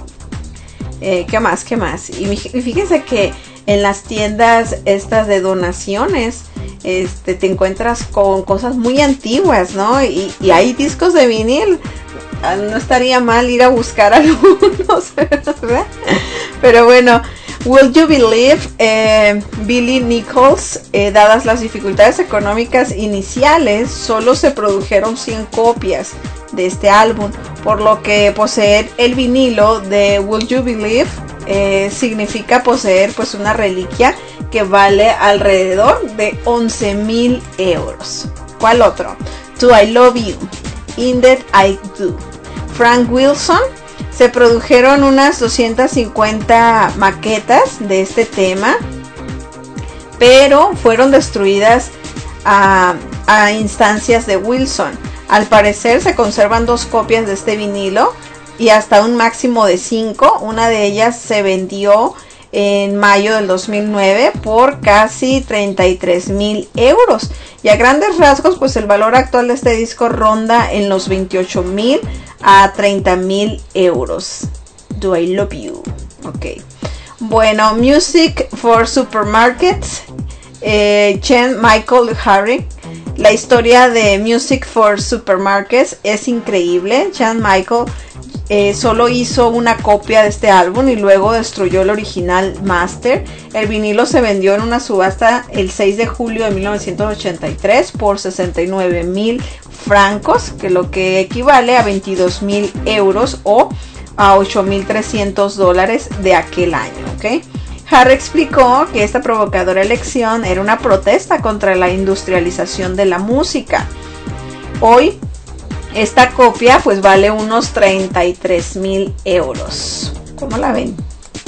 Eh, ¿Qué más? ¿Qué más? Y, y fíjense que en las tiendas estas de donaciones este, te encuentras con cosas muy antiguas, ¿no? Y, y hay discos de vinil. No estaría mal ir a buscar algunos, ¿verdad? Pero bueno, Will You Believe, eh, Billy Nichols, eh, dadas las dificultades económicas iniciales, solo se produjeron cien copias de este álbum, por lo que poseer el vinilo de Will You Believe eh, significa poseer pues una reliquia que vale alrededor de once mil euros. ¿Cuál otro? Do I Love You, Indeed I Do, Frank Wilson. Se produjeron unas doscientas cincuenta maquetas de este tema, pero fueron destruidas a, a instancias de Wilson. Al parecer se conservan dos copias de este vinilo y hasta un máximo de cinco. Una de ellas se vendió en mayo del dos mil nueve por casi treinta y tres mil euros. Y a grandes rasgos, pues el valor actual de este disco ronda en los veintiocho mil a treinta mil euros. Do I Love You. Ok. Bueno, Music for Supermarkets. Eh, Chen Michael Harry. La historia de Music for Supermarkets es increíble. Chen Michael eh, solo hizo una copia de este álbum y luego destruyó el original master. El vinilo se vendió en una subasta el seis de julio de mil novecientos ochenta y tres por sesenta y nueve mil francos, que lo que equivale a veintidós mil euros o a ocho mil trescientos dólares de aquel año, ¿ok? Harry explicó que esta provocadora elección era una protesta contra la industrialización de la música. Hoy, esta copia pues vale unos treinta y tres mil euros. ¿Cómo la ven?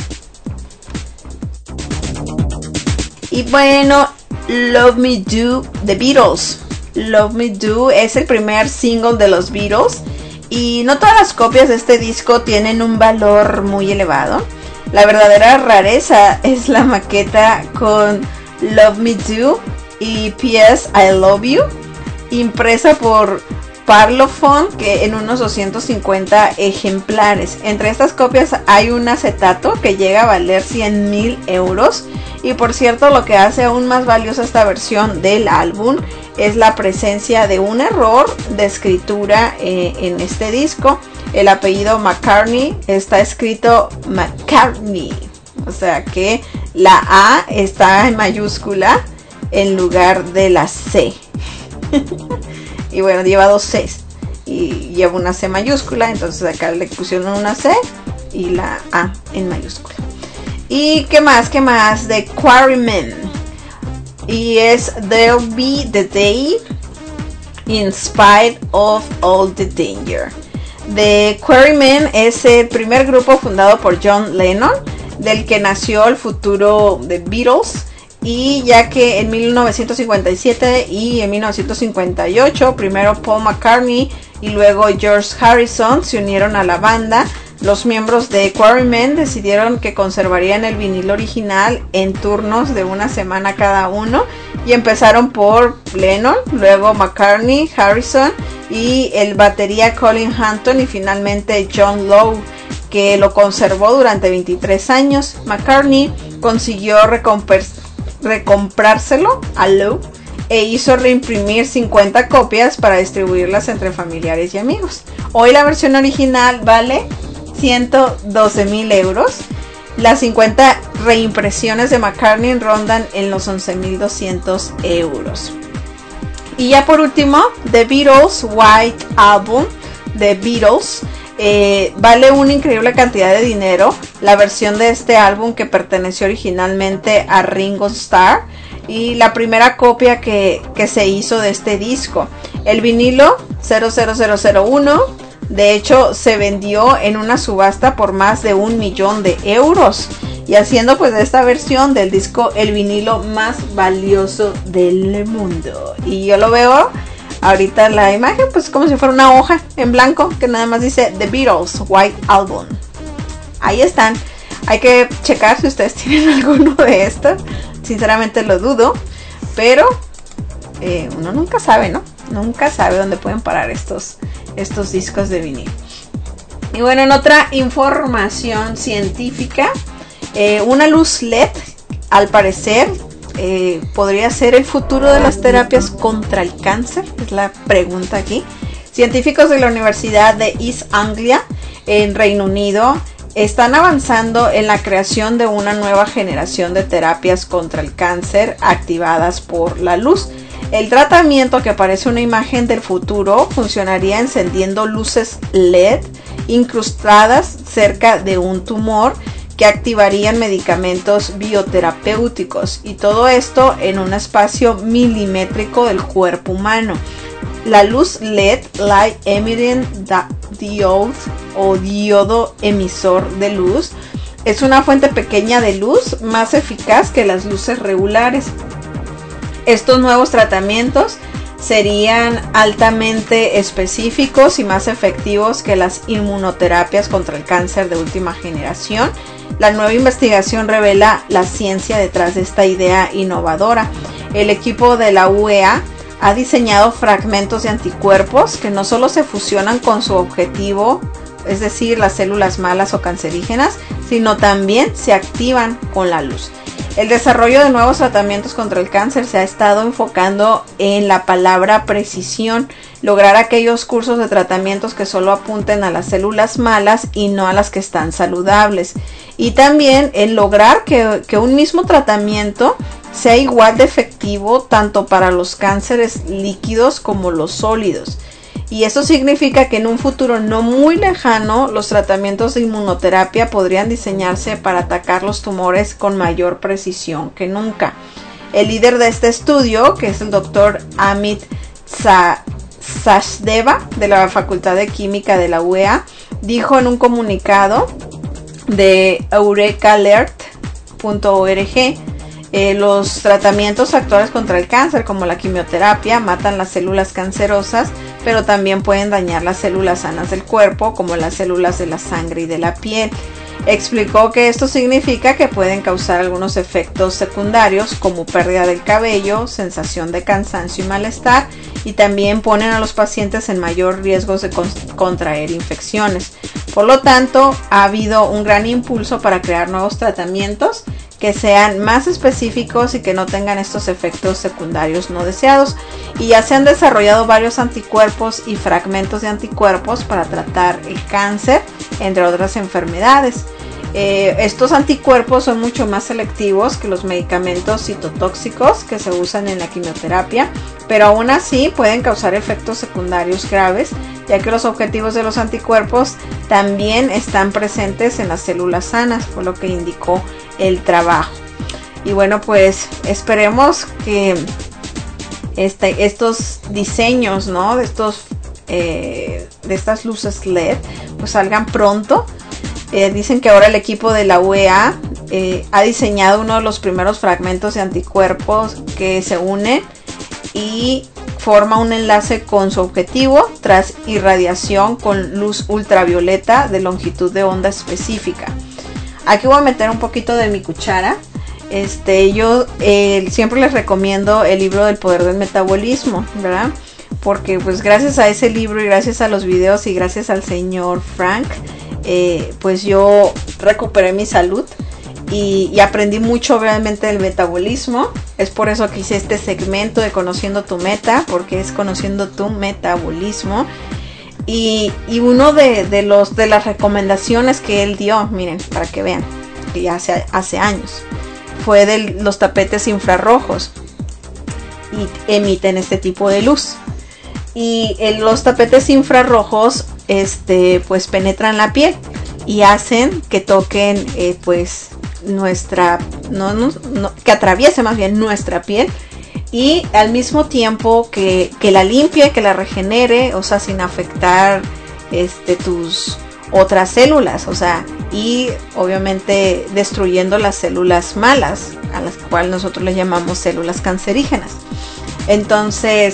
Y bueno, Love Me Do, The Beatles. Love Me Do es el primer single de los Beatles y no todas las copias de este disco tienen un valor muy elevado. La verdadera rareza es la maqueta con Love Me Do y P S I Love You, impresa por Parlophone, que en unos doscientos cincuenta ejemplares. Entre estas copias hay un acetato que llega a valer cien mil euros. Y por cierto, lo que hace aún más valiosa esta versión del álbum es la presencia de un error de escritura eh, en este disco. El apellido McCartney está escrito McCartney, o sea que la A está en mayúscula en lugar de la C. Y bueno, lleva dos Cs y lleva una C mayúscula, entonces acá le pusieron una C y la A en mayúscula. Y qué más, qué más de Quarrymen, y es There'll Be the Day in Spite of All the Danger. The Quarrymen es el primer grupo fundado por John Lennon, del que nació el futuro de Beatles. Y ya que en mil novecientos cincuenta y siete y en mil novecientos cincuenta y ocho primero Paul McCartney y luego George Harrison se unieron a la banda, los miembros de Quarrymen decidieron que conservarían el vinilo original en turnos de una semana cada uno y empezaron por Lennon, luego McCartney, Harrison y el batería Colin Hanton y finalmente John Lowe, que lo conservó durante veintitrés años. McCartney consiguió recomprárselo a Lowe e hizo reimprimir cincuenta copias para distribuirlas entre familiares y amigos. Hoy la versión original vale ciento doce mil euros. Las cincuenta reimpresiones de McCartney rondan en los once mil doscientos euros. Y ya por último, The Beatles White Album, The Beatles, eh, vale una increíble cantidad de dinero. La versión de este álbum, que perteneció originalmente a Ringo Starr, y la primera copia que, que se hizo de este disco. El vinilo cero cero cero cero uno, de hecho, se vendió en una subasta por más de un millón de euros, y haciendo pues de esta versión del disco el vinilo más valioso del mundo. Y yo lo veo ahorita la imagen pues como si fuera una hoja en blanco que nada más dice The Beatles White Album. Ahí están. Hay que checar si ustedes tienen alguno de estos. Sinceramente lo dudo, pero eh, uno nunca sabe, ¿no? Nunca sabe dónde pueden parar estos, estos discos de vinilo. Y bueno, en otra información científica, eh, una luz L E D, al parecer, eh, podría ser el futuro de las terapias contra el cáncer. Es la pregunta aquí. Científicos de la Universidad de East Anglia, en Reino Unido, están avanzando en la creación de una nueva generación de terapias contra el cáncer activadas por la luz. El tratamiento, que parece una imagen del futuro, funcionaría encendiendo luces L E D incrustadas cerca de un tumor que activarían medicamentos bioterapéuticos, y todo esto en un espacio milimétrico del cuerpo humano. La luz L E D, Light Emitting Diode, o diodo emisor de luz, es una fuente pequeña de luz más eficaz que las luces regulares. Estos nuevos tratamientos serían altamente específicos y más efectivos que las inmunoterapias contra el cáncer de última generación. La nueva investigación revela la ciencia detrás de esta idea innovadora. El equipo de la U E A ha diseñado fragmentos de anticuerpos que no solo se fusionan con su objetivo, es decir, las células malas o cancerígenas, sino también se activan con la luz. El desarrollo de nuevos tratamientos contra el cáncer se ha estado enfocando en la palabra precisión, lograr aquellos cursos de tratamientos que solo apunten a las células malas y no a las que están saludables, y también en lograr que, que un mismo tratamiento sea igual de efectivo tanto para los cánceres líquidos como los sólidos. Y eso significa que en un futuro no muy lejano los tratamientos de inmunoterapia podrían diseñarse para atacar los tumores con mayor precisión que nunca. El líder de este estudio, que es el doctor Amit Sachdeva de la Facultad de Química de la U E A, dijo en un comunicado de eureka alert punto org: eh, los tratamientos actuales contra el cáncer, como la quimioterapia, matan las células cancerosas, pero también pueden dañar las células sanas del cuerpo, como las células de la sangre y de la piel. Explicó que esto significa que pueden causar algunos efectos secundarios como pérdida del cabello, sensación de cansancio y malestar, y también ponen a los pacientes en mayor riesgo de con- contraer infecciones. Por lo tanto, ha habido un gran impulso para crear nuevos tratamientos que sean más específicos y que no tengan estos efectos secundarios no deseados. Y ya se han desarrollado varios anticuerpos y fragmentos de anticuerpos para tratar el cáncer, entre otras enfermedades. Eh, estos anticuerpos son mucho más selectivos que los medicamentos citotóxicos que se usan en la quimioterapia, pero aún así pueden causar efectos secundarios graves, ya que los objetivos de los anticuerpos también están presentes en las células sanas, fue lo que indicó el trabajo. Y bueno, pues esperemos que este, estos diseños, ¿no? de estos eh, de estas luces L E D pues salgan pronto. Eh, dicen que ahora el equipo de la U E A eh, ha diseñado uno de los primeros fragmentos de anticuerpos que se unen y forma un enlace con su objetivo tras irradiación con luz ultravioleta de longitud de onda específica. Aquí voy a meter un poquito de mi cuchara. Este, yo eh, siempre les recomiendo el libro del poder del metabolismo, ¿verdad? Porque pues gracias a ese libro y gracias a los videos y gracias al señor Frank, eh, pues yo recuperé mi salud y, y aprendí mucho obviamente del metabolismo. Es por eso que hice este segmento de Conociendo tu Meta, porque es conociendo tu metabolismo. Y, y uno de, de, los, de las recomendaciones que él dio, miren, para que vean, que ya hace, hace años, fue de los tapetes infrarrojos y emiten este tipo de luz. Y en los tapetes infrarrojos este, pues penetran la piel y hacen que toquen eh, pues nuestra, no, no, no, que atraviese más bien nuestra piel, y al mismo tiempo que, que la limpie, que la regenere, o sea, sin afectar este, tus otras células, o sea, y obviamente destruyendo las células malas, a las cuales nosotros les llamamos células cancerígenas. Entonces,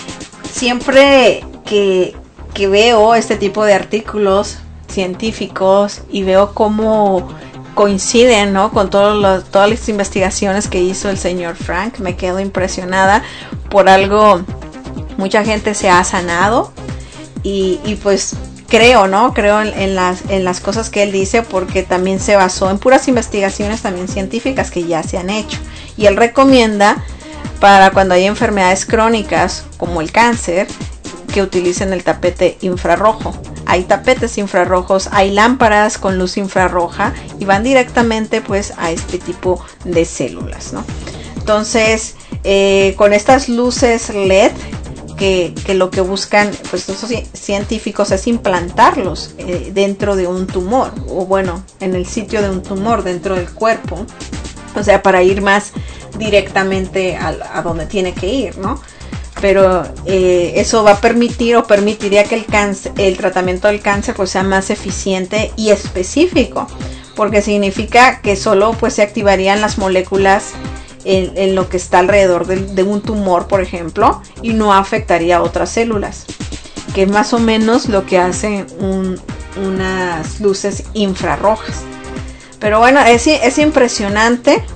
siempre que, que veo este tipo de artículos científicos y veo cómo coinciden, ¿no?, con todos los, todas las investigaciones que hizo el señor Frank, me quedo impresionada. Por algo mucha gente se ha sanado y, y pues creo, ¿no? Creo en, en, las, en las cosas que él dice, porque también se basó en puras investigaciones también científicas que ya se han hecho. Y él recomienda para cuando hay enfermedades crónicas como el cáncer que utilicen el tapete infrarrojo. Hay tapetes infrarrojos, hay lámparas con luz infrarroja y van directamente pues a este tipo de células, ¿no? Entonces, eh, con estas luces L E D que, que lo que buscan pues estos científicos es implantarlos eh, dentro de un tumor, o bueno, en el sitio de un tumor dentro del cuerpo, o sea, para ir más directamente a, a donde tiene que ir, ¿no? Pero eh, eso va a permitir o permitiría que el cáncer, el tratamiento del cáncer pues sea más eficiente y específico, porque significa que solo pues se activarían las moléculas en, en lo que está alrededor de, de un tumor, por ejemplo, y no afectaría a otras células, que es más o menos lo que hacen un, unas luces infrarrojas. Pero bueno, es, es impresionante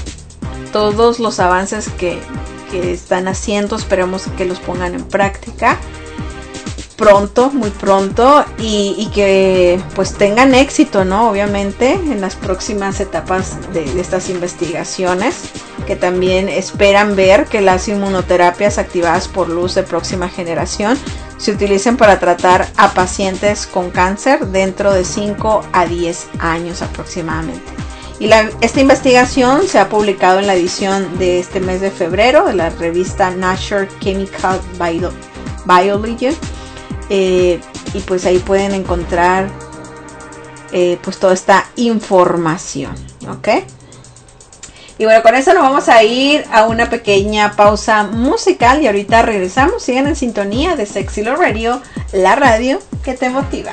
todos los avances que, que están haciendo. Esperemos que los pongan en práctica pronto, muy pronto, y, y que pues tengan éxito, ¿no? Obviamente en las próximas etapas de, de estas investigaciones, que también esperan ver que las inmunoterapias activadas por luz de próxima generación se utilicen para tratar a pacientes con cáncer dentro de cinco a diez años aproximadamente. Y la, esta investigación se ha publicado en la edición de este mes de febrero de la revista Nature Chemical Bio, Biology. eh, y pues ahí pueden encontrar eh, pues toda esta información, ¿ok? Y bueno, con eso nos vamos a ir a una pequeña pausa musical y ahorita regresamos. Sigan en sintonía de Sexy Love Radio, la radio que te motiva.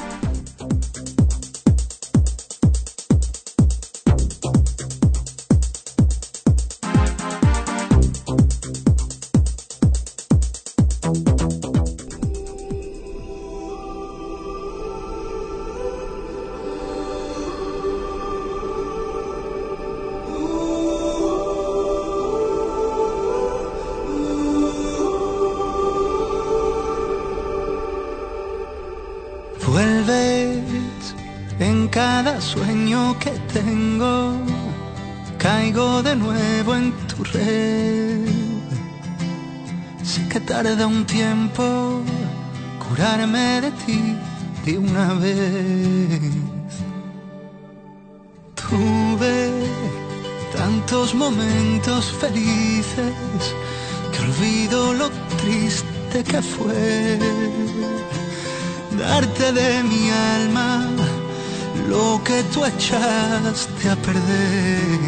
Sueño que tengo, caigo de nuevo en tu red. Sé que tarda un tiempo curarme de ti de una vez. Tuve tantos momentos felices que olvido lo triste que fue darte de mi alma lo que tú echaste a perder.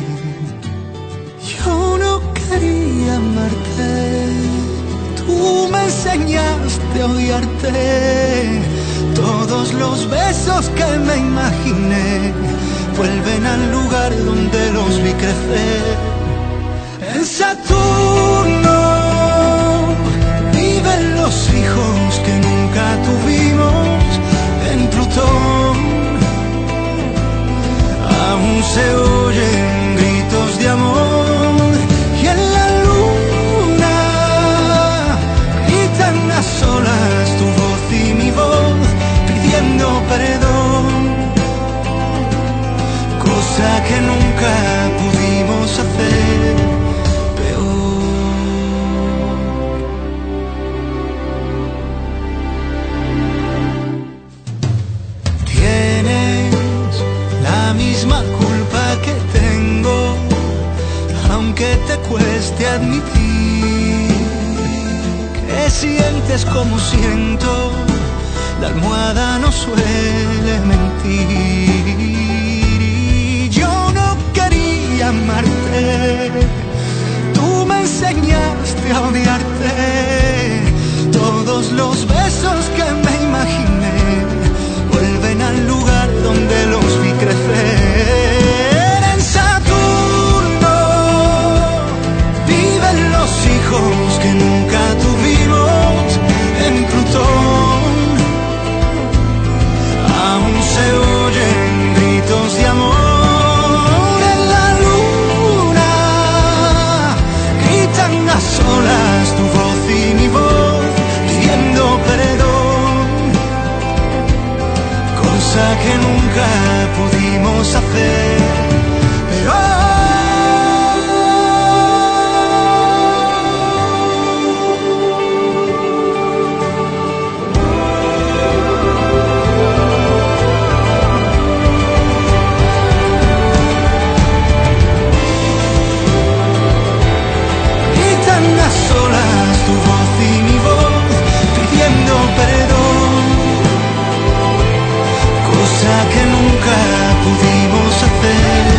Yo no quería amarte, tú me enseñaste a odiarte. Todos los besos que me imaginé vuelven al lugar donde los vi crecer. En Saturno viven los hijos que nunca tuvimos. En Plutón aún se oyen gritos de amor, y en la luna gritan a solas tu voz y mi voz pidiendo perdón, cosa que nunca pudimos hacer peor. La misma culpa que tengo, aunque te cueste admitir que sientes como siento, la almohada no suele mentir. Y yo no quería amarte, tú me enseñaste a odiarte. Todos los besos que me imaginé vuelven al lugar donde los vi crecer. En Saturno viven los hijos que nunca tuvimos. En Plutón aún se oyen gritos de amor. En la luna gritan a solas tu voz y mi voz pidiendo perdón, cosa que nunca pudimos hacer, pero gritan a solas tu voz y mi voz pidiendo perdón, cosa que nunca pudimos hacer.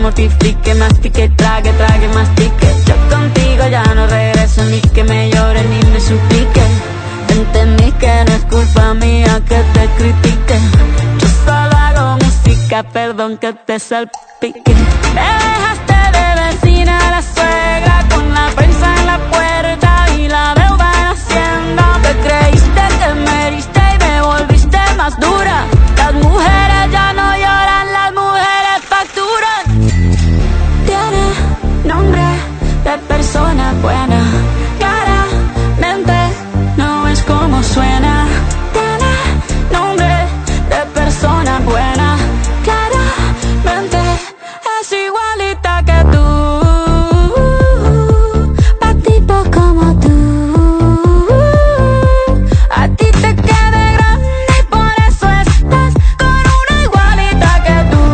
mortifique, mastique, trague, trague, mastique. Yo contigo ya no regreso, ni que me llore ni me suplique. Entendí que no es culpa mía que te critique. Yo solo hago música, perdón que te salpique. Me dejaste de vecina la suegra, con la prensa en la puerta y la deuda en Hacienda. Te creíste que me heriste y me volviste más dura. Las mujeres ya no lloran, las mujeres facturan. Tiene nombre de persona buena, claramente no es como suena. Tiene nombre de persona buena, claramente es igualita que tú. Pa' tipo como tú, a ti te queda grande y por eso estás con una igualita que tú.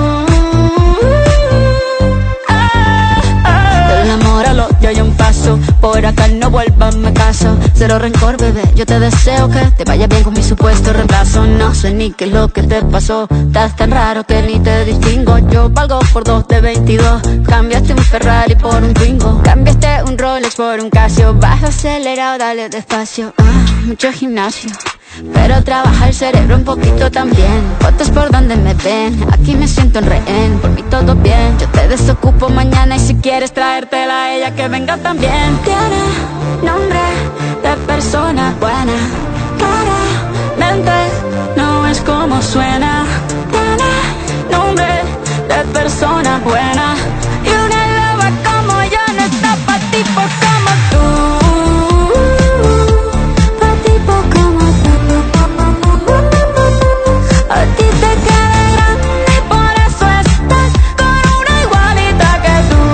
Ah, ah. Del amor al odio hay un paso, por acá no vuelvas, me caso. Cero rencor, bebé, yo te deseo que te vaya bien con mi supuesto reemplazo. No sé ni qué es lo que te pasó, estás tan raro que ni te distingo. Yo valgo por dos de veintidós, cambiaste un Ferrari por un Twingo. Cambiaste un Rolex por un Casio, vas acelerado, dale despacio. Ah, mucho gimnasio, pero trabaja el cerebro un poquito también. Fotos por donde me ven, aquí me siento en rehén. Por mí todo bien, yo te desocupo mañana y si quieres traértela a ella que venga también. Tiene nombre de persona buena, claramente no es como suena. Tiene nombre de persona buena y una loba como yo no está pa' tipos como tú. A ti te queda grande y por eso estás con una igualita que tú.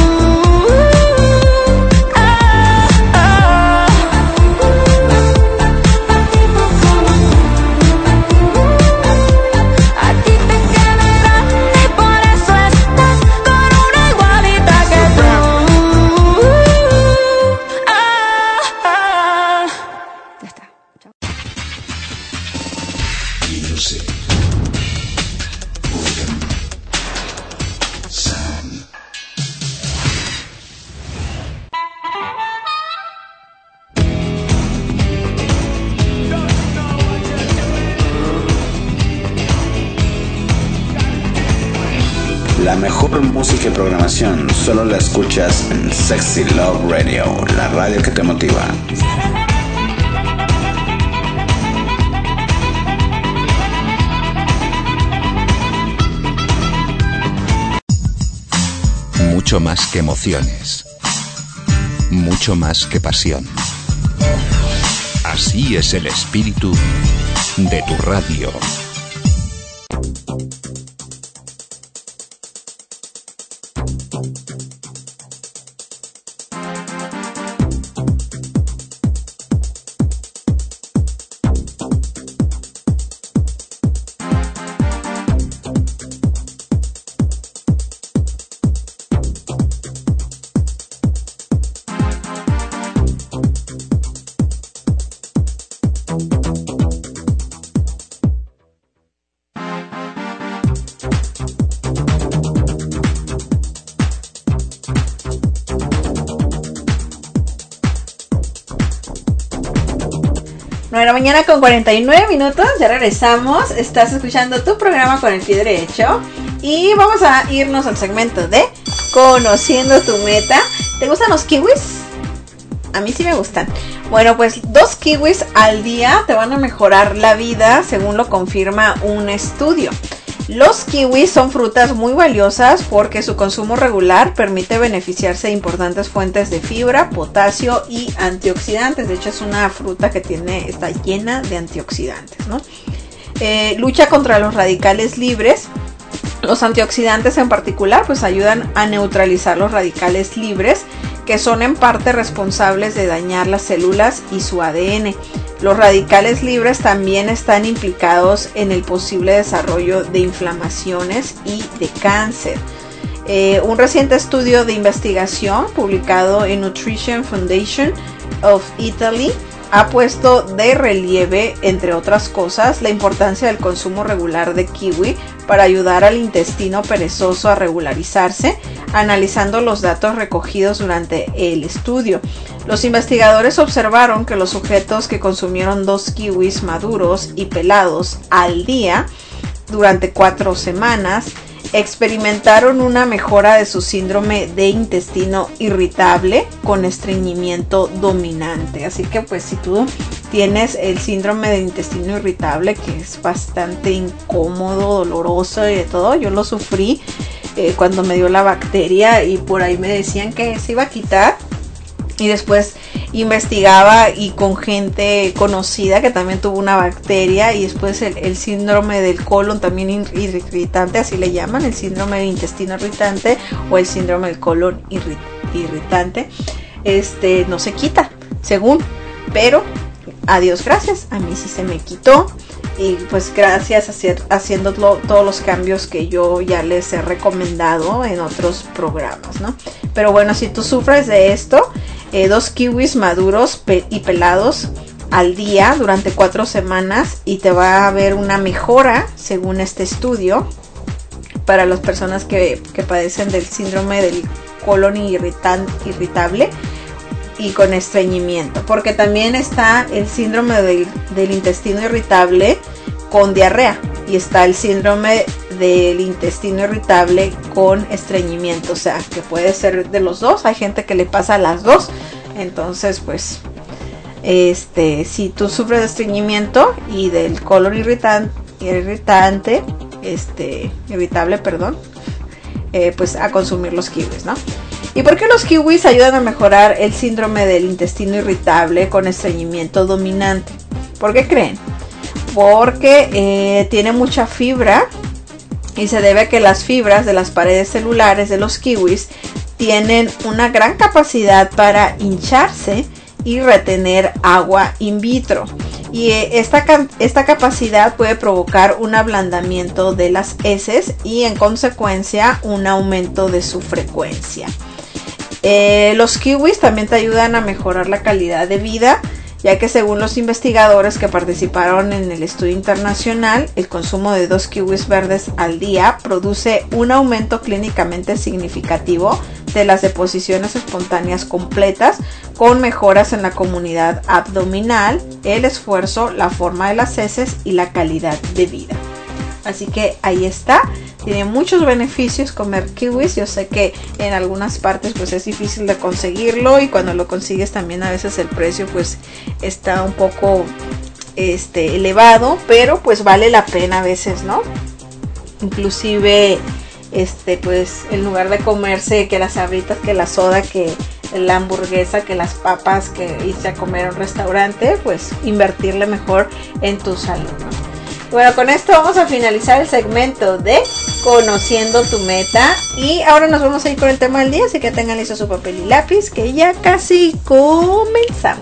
Ah, ah. A ti te queda grande y por eso estás con una igualita que tú. Ah, ah. Ya está. Chao. La mejor música y programación solo la escuchas en Sexy Love Radio, la radio que te motiva. Mucho más que emociones. Mucho más que pasión. Así es el espíritu de tu radio. nueve de la mañana con cuarenta y nueve minutos, ya regresamos. Estás escuchando tu programa Con el Pie Derecho y vamos a irnos al segmento de Conociendo tu Meta. ¿Te gustan los kiwis? A mí sí me gustan. Bueno, pues dos kiwis al día te van a mejorar la vida, según lo confirma un estudio. Los kiwis son frutas muy valiosas porque su consumo regular permite beneficiarse de importantes fuentes de fibra, potasio y antioxidantes. De hecho, es una fruta que tiene, está llena de antioxidantes, ¿no? Eh, lucha contra los radicales libres. Los antioxidantes en particular pues ayudan a neutralizar los radicales libres, que son en parte responsables de dañar las células y su A D N. Los radicales libres también están implicados en el posible desarrollo de inflamaciones y de cáncer. Eh, un reciente estudio de investigación publicado en Nutrition Foundation of Italy ha puesto de relieve, entre otras cosas, la importancia del consumo regular de kiwi para ayudar al intestino perezoso a regularizarse, analizando los datos recogidos durante el estudio. Los investigadores observaron que los sujetos que consumieron dos kiwis maduros y pelados al día durante cuatro semanas experimentaron una mejora de su síndrome de intestino irritable con estreñimiento dominante. Así que pues si tú tienes el síndrome de intestino irritable, que es bastante incómodo, doloroso y de todo, yo lo sufrí eh, cuando me dio la bacteria y por ahí me decían que se iba a quitar. Y después investigaba y con gente conocida que también tuvo una bacteria, y después el, el síndrome del colon también irritante, así le llaman, el síndrome del intestino irritante o el síndrome del colon irrit, irritante, este no se quita, según, pero a Dios gracias, a mí sí se me quitó. Y pues gracias a hacer, haciendo todos los cambios que yo ya les he recomendado en otros programas, ¿no? Pero bueno, si tú sufres de esto, eh, dos kiwis maduros pe- y pelados al día durante cuatro semanas y te va a haber una mejora según este estudio para las personas que, que padecen del síndrome del colon irritan, irritable y con estreñimiento, porque también está el síndrome del, del intestino irritable con diarrea y está el síndrome del intestino irritable con estreñimiento, o sea que puede ser de los dos. Hay gente que le pasa las dos, entonces pues este si tú sufres de estreñimiento y del colon irritan, irritante este irritable perdón eh, pues a consumir los kiwis, ¿no? ¿Y por qué los kiwis ayudan a mejorar el síndrome del intestino irritable con estreñimiento dominante? ¿Por qué creen? Porque eh, tiene mucha fibra y se debe a que las fibras de las paredes celulares de los kiwis tienen una gran capacidad para hincharse y retener agua in vitro. Y eh, esta, esta capacidad puede provocar un ablandamiento de las heces y en consecuencia un aumento de su frecuencia. Eh, los kiwis también te ayudan a mejorar la calidad de vida, ya que según los investigadores que participaron en el estudio internacional, el consumo de dos kiwis verdes al día produce un aumento clínicamente significativo de las deposiciones espontáneas completas, con mejoras en la comunidad abdominal, el esfuerzo, la forma de las heces y la calidad de vida. Así que ahí está. Tiene muchos beneficios comer kiwis. Yo sé que en algunas partes pues es difícil de conseguirlo, y cuando lo consigues también a veces el precio pues está un poco este elevado, pero pues vale la pena a veces, ¿no? Inclusive este pues en lugar de comerse que las sabritas, que la soda, que la hamburguesa, que las papas, que irse a comer a un restaurante, pues invertirle mejor en tu salud, ¿no? Bueno, con esto vamos a finalizar el segmento de Conociendo tu Meta, y ahora nos vamos a ir con el tema del día, así que tengan listo su papel y lápiz, que ya casi comenzamos.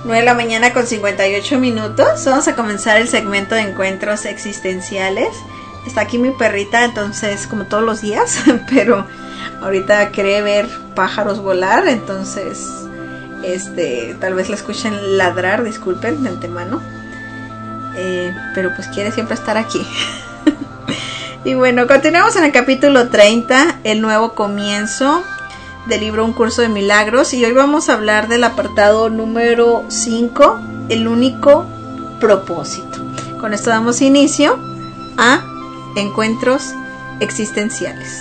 nueve de la mañana con cincuenta y ocho minutos. Vamos a comenzar el segmento de encuentros existenciales. Está aquí mi perrita, entonces, como todos los días, pero ahorita quiere ver pájaros volar, entonces, este, tal vez la escuchen ladrar, disculpen de antemano. Eh, pero pues quiere siempre estar aquí. Y bueno, continuamos en el capítulo treinta, el nuevo comienzo del libro Un Curso de Milagros, y hoy vamos a hablar del apartado número cinco, el único propósito. Con esto damos inicio a encuentros existenciales.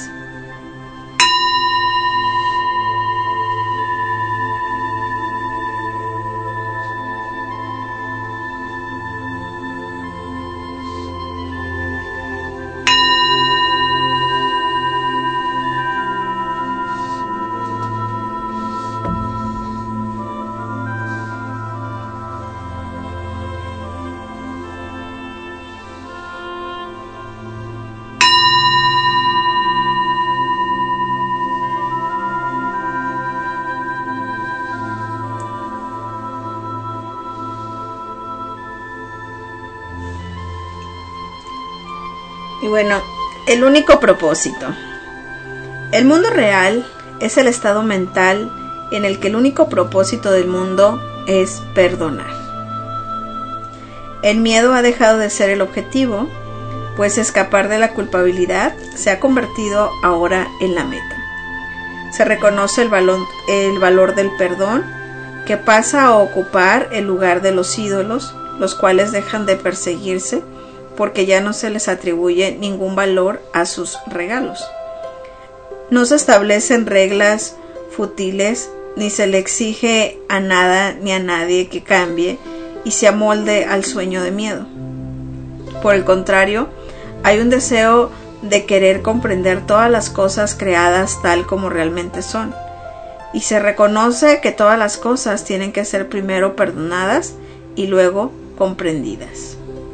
Y bueno, el único propósito. El mundo real es el estado mental en el que el único propósito del mundo es perdonar. El miedo ha dejado de ser el objetivo, pues escapar de la culpabilidad se ha convertido ahora en la meta. Se reconoce el valor, el valor del perdón, que pasa a ocupar el lugar de los ídolos, los cuales dejan de perseguirse porque ya no se les atribuye ningún valor a sus regalos. No se establecen reglas fútiles, ni se le exige a nada ni a nadie que cambie y se amolde al sueño de miedo. Por el contrario, hay un deseo de querer comprender todas las cosas creadas tal como realmente son, y se reconoce que todas las cosas tienen que ser primero perdonadas y luego comprendidas.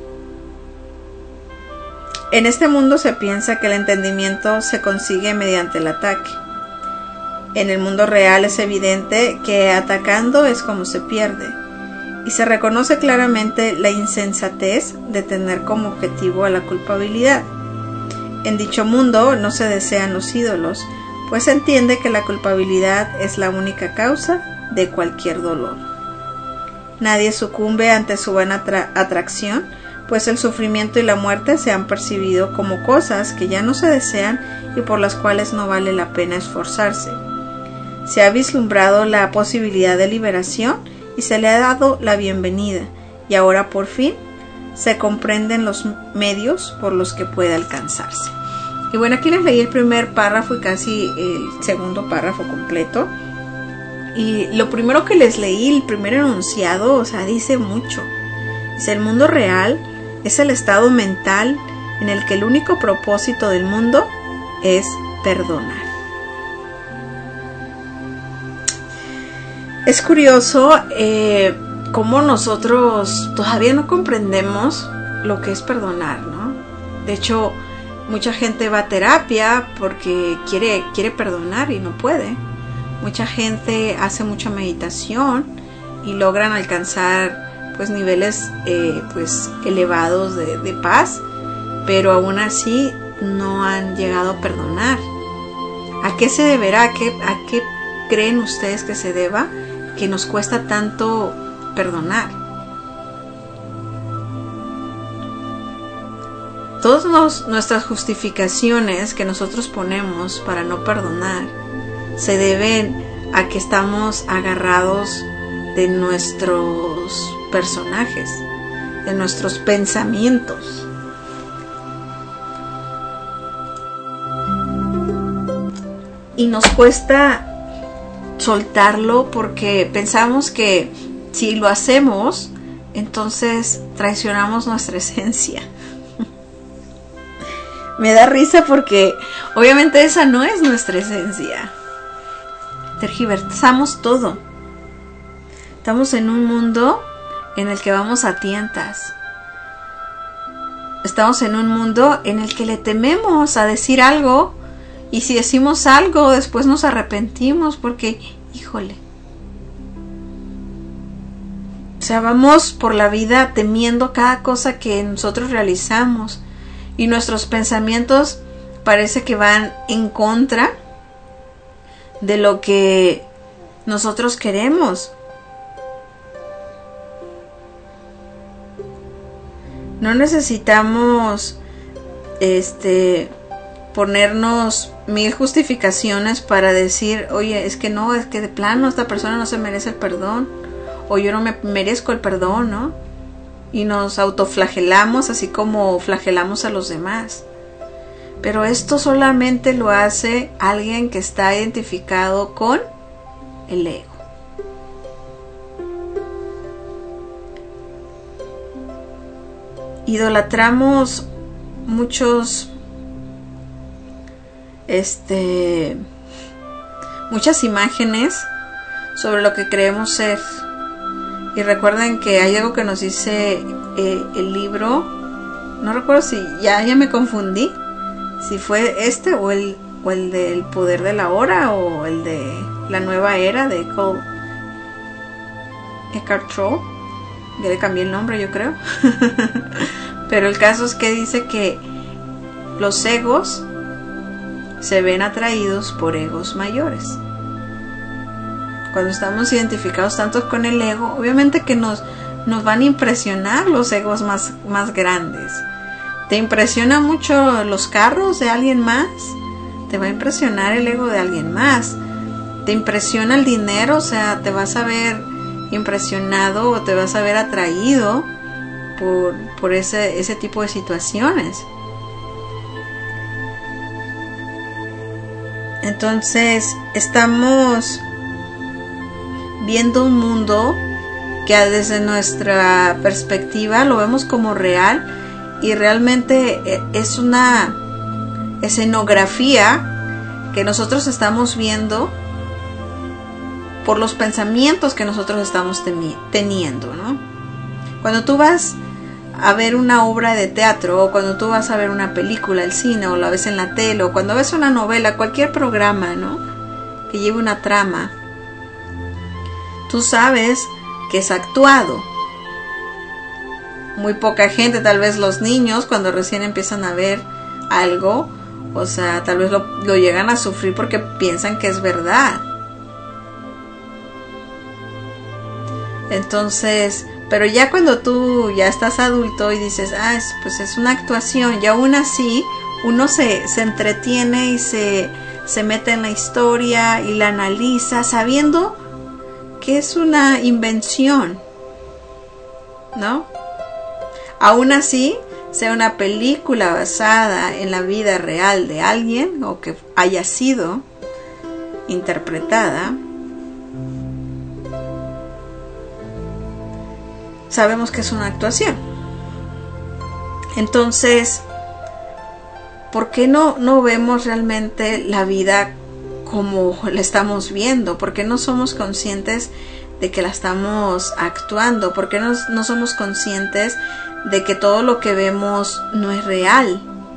En este mundo se piensa que el entendimiento se consigue mediante el ataque. En el mundo real es evidente que atacando es como se pierde, y se reconoce claramente la insensatez de tener como objetivo a la culpabilidad. En dicho mundo no se desean los ídolos, pues se entiende que la culpabilidad es la única causa de cualquier dolor. Nadie sucumbe ante su buena atra- atracción, pues el sufrimiento y la muerte se han percibido como cosas que ya no se desean y por las cuales no vale la pena esforzarse. Se ha vislumbrado la posibilidad de liberación y se le ha dado la bienvenida, y ahora por fin se comprenden los medios por los que puede alcanzarse. Y bueno, aquí les leí el primer párrafo y casi el segundo párrafo completo. Y lo primero que les leí, el primer enunciado, o sea, dice mucho. Es el mundo real. Es el estado mental en el que el único propósito del mundo es perdonar. Es curioso eh, cómo nosotros todavía no comprendemos lo que es perdonar, ¿no? De hecho, mucha gente va a terapia porque quiere, quiere perdonar y no puede. Mucha gente hace mucha meditación y logran alcanzar pues niveles eh, pues elevados de, de paz, pero aún así no han llegado a perdonar. ¿A qué se deberá? ¿A qué, a qué creen ustedes que se deba que nos cuesta tanto perdonar? Todas los, nuestras justificaciones que nosotros ponemos para no perdonar se deben a que estamos agarrados de nuestros personajes, de nuestros pensamientos. Y nos cuesta soltarlo porque pensamos que si lo hacemos, entonces traicionamos nuestra esencia. Me da risa porque obviamente esa no es nuestra esencia. Tergiversamos todo. Estamos en un mundo en el que vamos a tientas. Estamos en un mundo en el que le tememos a decir algo, y si decimos algo después nos arrepentimos porque, híjole, sea, vamos por la vida temiendo cada cosa que nosotros realizamos y nuestros pensamientos parece que van en contra de lo que nosotros queremos. No necesitamos este ponernos mil justificaciones para decir, oye, es que no, es que de plano esta persona no se merece el perdón, o yo no me merezco el perdón, ¿no? Y nos autoflagelamos así como flagelamos a los demás. Pero esto solamente lo hace alguien que está identificado con el ego. Idolatramos muchos este muchas imágenes sobre lo que creemos ser. Y recuerden que hay algo que nos dice eh, el libro, no recuerdo si ya, ya me confundí, si fue este o el, o el del poder de la hora o el de la nueva era de Cole Eckhart Tolle. Ya le cambié el nombre, yo creo. Pero el caso es que dice que los egos se ven atraídos por egos mayores. Cuando estamos identificados tanto con el ego, obviamente que nos, nos van a impresionar los egos más, más grandes. ¿Te impresiona mucho los carros de alguien más? Te va a impresionar el ego de alguien más. ¿Te impresiona el dinero? O sea, te vas a ver impresionado o te vas a ver atraído por, por ese, ese tipo de situaciones. Entonces, estamos viendo un mundo que desde nuestra perspectiva lo vemos como real y realmente es una escenografía que nosotros estamos viendo por los pensamientos que nosotros estamos temi- teniendo, ¿no? Cuando tú vas a ver una obra de teatro, o cuando tú vas a ver una película, el cine, o la ves en la tele, o cuando ves una novela, cualquier programa, ¿no?, que lleve una trama, tú sabes que es actuado. Muy poca gente, tal vez los niños, cuando recién empiezan a ver algo, o sea, tal vez lo, lo llegan a sufrir porque piensan que es verdad. Entonces, pero ya cuando tú ya estás adulto y dices, ah, es, pues es una actuación, y aún así uno se, se entretiene y se, se mete en la historia y la analiza sabiendo que es una invención, ¿no? Aún así, sea una película basada en la vida real de alguien o que haya sido interpretada, sabemos que es una actuación. Entonces, ¿por qué no, no vemos realmente la vida como la estamos viendo? ¿Por qué no somos conscientes de que la estamos actuando? ¿Por qué no, no somos conscientes de que todo lo que vemos no es real?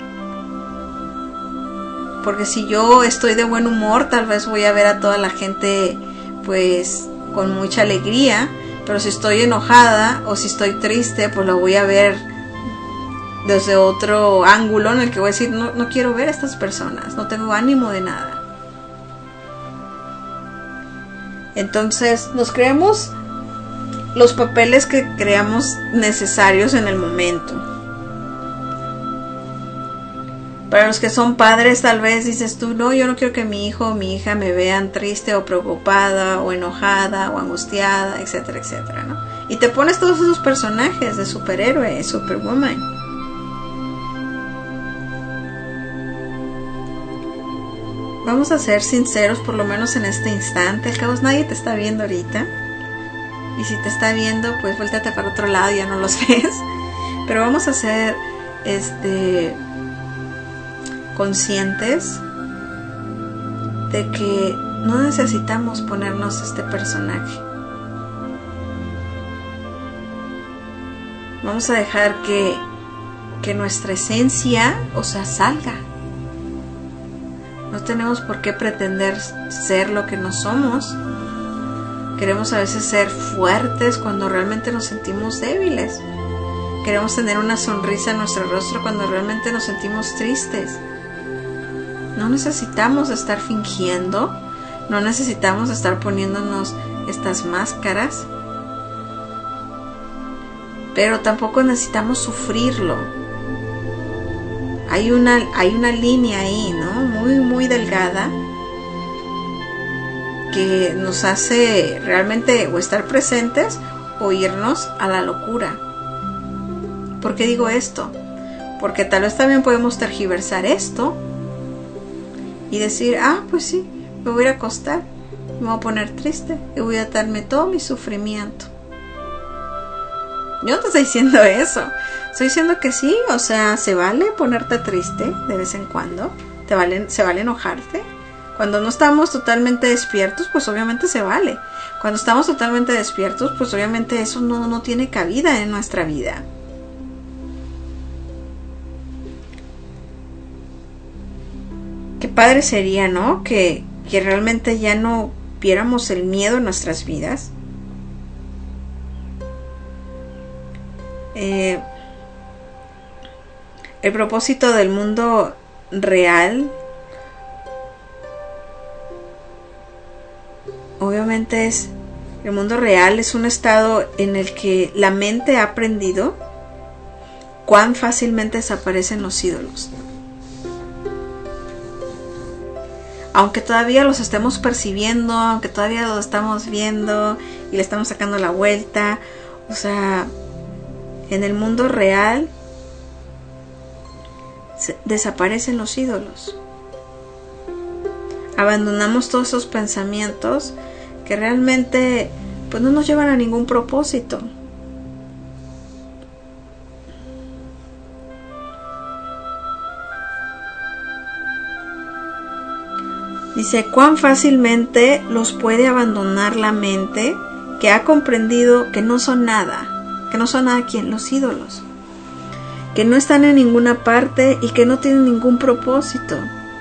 Porque si yo estoy de buen humor, tal vez voy a ver a toda la gente pues con mucha alegría, pero si estoy enojada o si estoy triste, pues lo voy a ver desde otro ángulo en el que voy a decir, no, no quiero ver a estas personas, no tengo ánimo de nada. Entonces nos creemos los papeles que creamos necesarios en el momento. Para los que son padres, tal vez dices tú, no, yo no quiero que mi hijo o mi hija me vean triste o preocupada o enojada o angustiada, etcétera, etcétera, ¿no? Y te pones todos esos personajes de superhéroe, Superwoman. Vamos a ser sinceros, por lo menos en este instante. Al cabo nadie te está viendo ahorita. Y si te está viendo, pues vuéltate para otro lado y ya no los ves. Pero vamos a ser este conscientes de que no necesitamos ponernos este personaje. Vamos a dejar que, que nuestra esencia, o sea, salga. No tenemos por qué pretender ser lo que no somos. Queremos a veces ser fuertes cuando realmente nos sentimos débiles. Queremos tener una sonrisa en nuestro rostro cuando realmente nos sentimos tristes. No necesitamos estar fingiendo, no necesitamos estar poniéndonos estas máscaras, pero tampoco necesitamos sufrirlo. Hay una, hay una línea ahí, ¿no? Muy, muy delgada, que nos hace realmente o estar presentes o irnos a la locura. ¿Por qué digo esto? Porque tal vez también podemos tergiversar esto y decir, ah, pues sí, me voy a acostar, me voy a poner triste y voy a darme todo mi sufrimiento. Yo no te estoy diciendo eso, estoy diciendo que sí, o sea, se vale ponerte triste de vez en cuando, te vale, se vale enojarte. Cuando no estamos totalmente despiertos, pues obviamente se vale. Cuando estamos totalmente despiertos, pues obviamente eso no, no tiene cabida en nuestra vida. Qué padre sería, ¿no? Que, que realmente ya no viéramos el miedo en nuestras vidas. Eh, el propósito del mundo real, obviamente es, el mundo real es un estado en el que la mente ha aprendido cuán fácilmente desaparecen los ídolos. Aunque todavía los estemos percibiendo, aunque todavía los estamos viendo y le estamos sacando la vuelta, o sea, en el mundo real se desaparecen los ídolos. Abandonamos todos esos pensamientos que realmente pues no nos llevan a ningún propósito. Dice, cuán fácilmente los puede abandonar la mente que ha comprendido que no son nada, que no son nada quien, los ídolos, que no están en ninguna parte y que no tienen ningún propósito.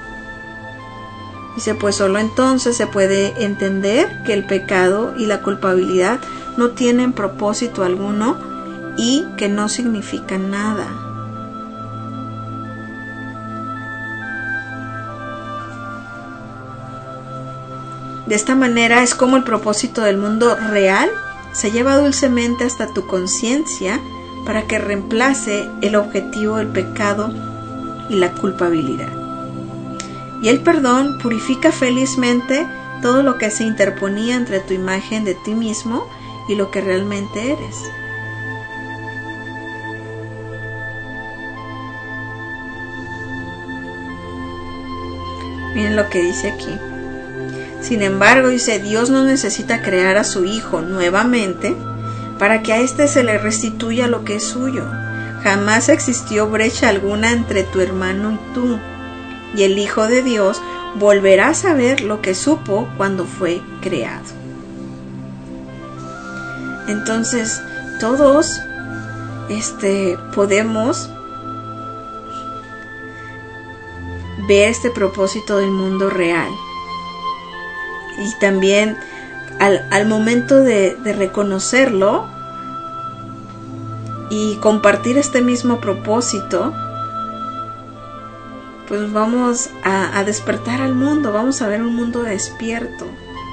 Dice, pues solo entonces se puede entender que el pecado y la culpabilidad no tienen propósito alguno y que no significan nada. De esta manera es como el propósito del mundo real se lleva dulcemente hasta tu conciencia para que reemplace el objetivo del pecado y la culpabilidad. Y el perdón purifica felizmente todo lo que se interponía entre tu imagen de ti mismo y lo que realmente eres. Miren lo que dice aquí. Sin embargo, dice, Dios no necesita crear a su Hijo nuevamente para que a éste se le restituya lo que es suyo. Jamás existió brecha alguna entre tu hermano y tú, y el Hijo de Dios volverá a saber lo que supo cuando fue creado. Entonces, todos este, podemos ver este propósito del mundo real. Y también al, al momento de, de reconocerlo y compartir este mismo propósito, pues vamos a, a despertar al mundo, vamos a ver un mundo despierto.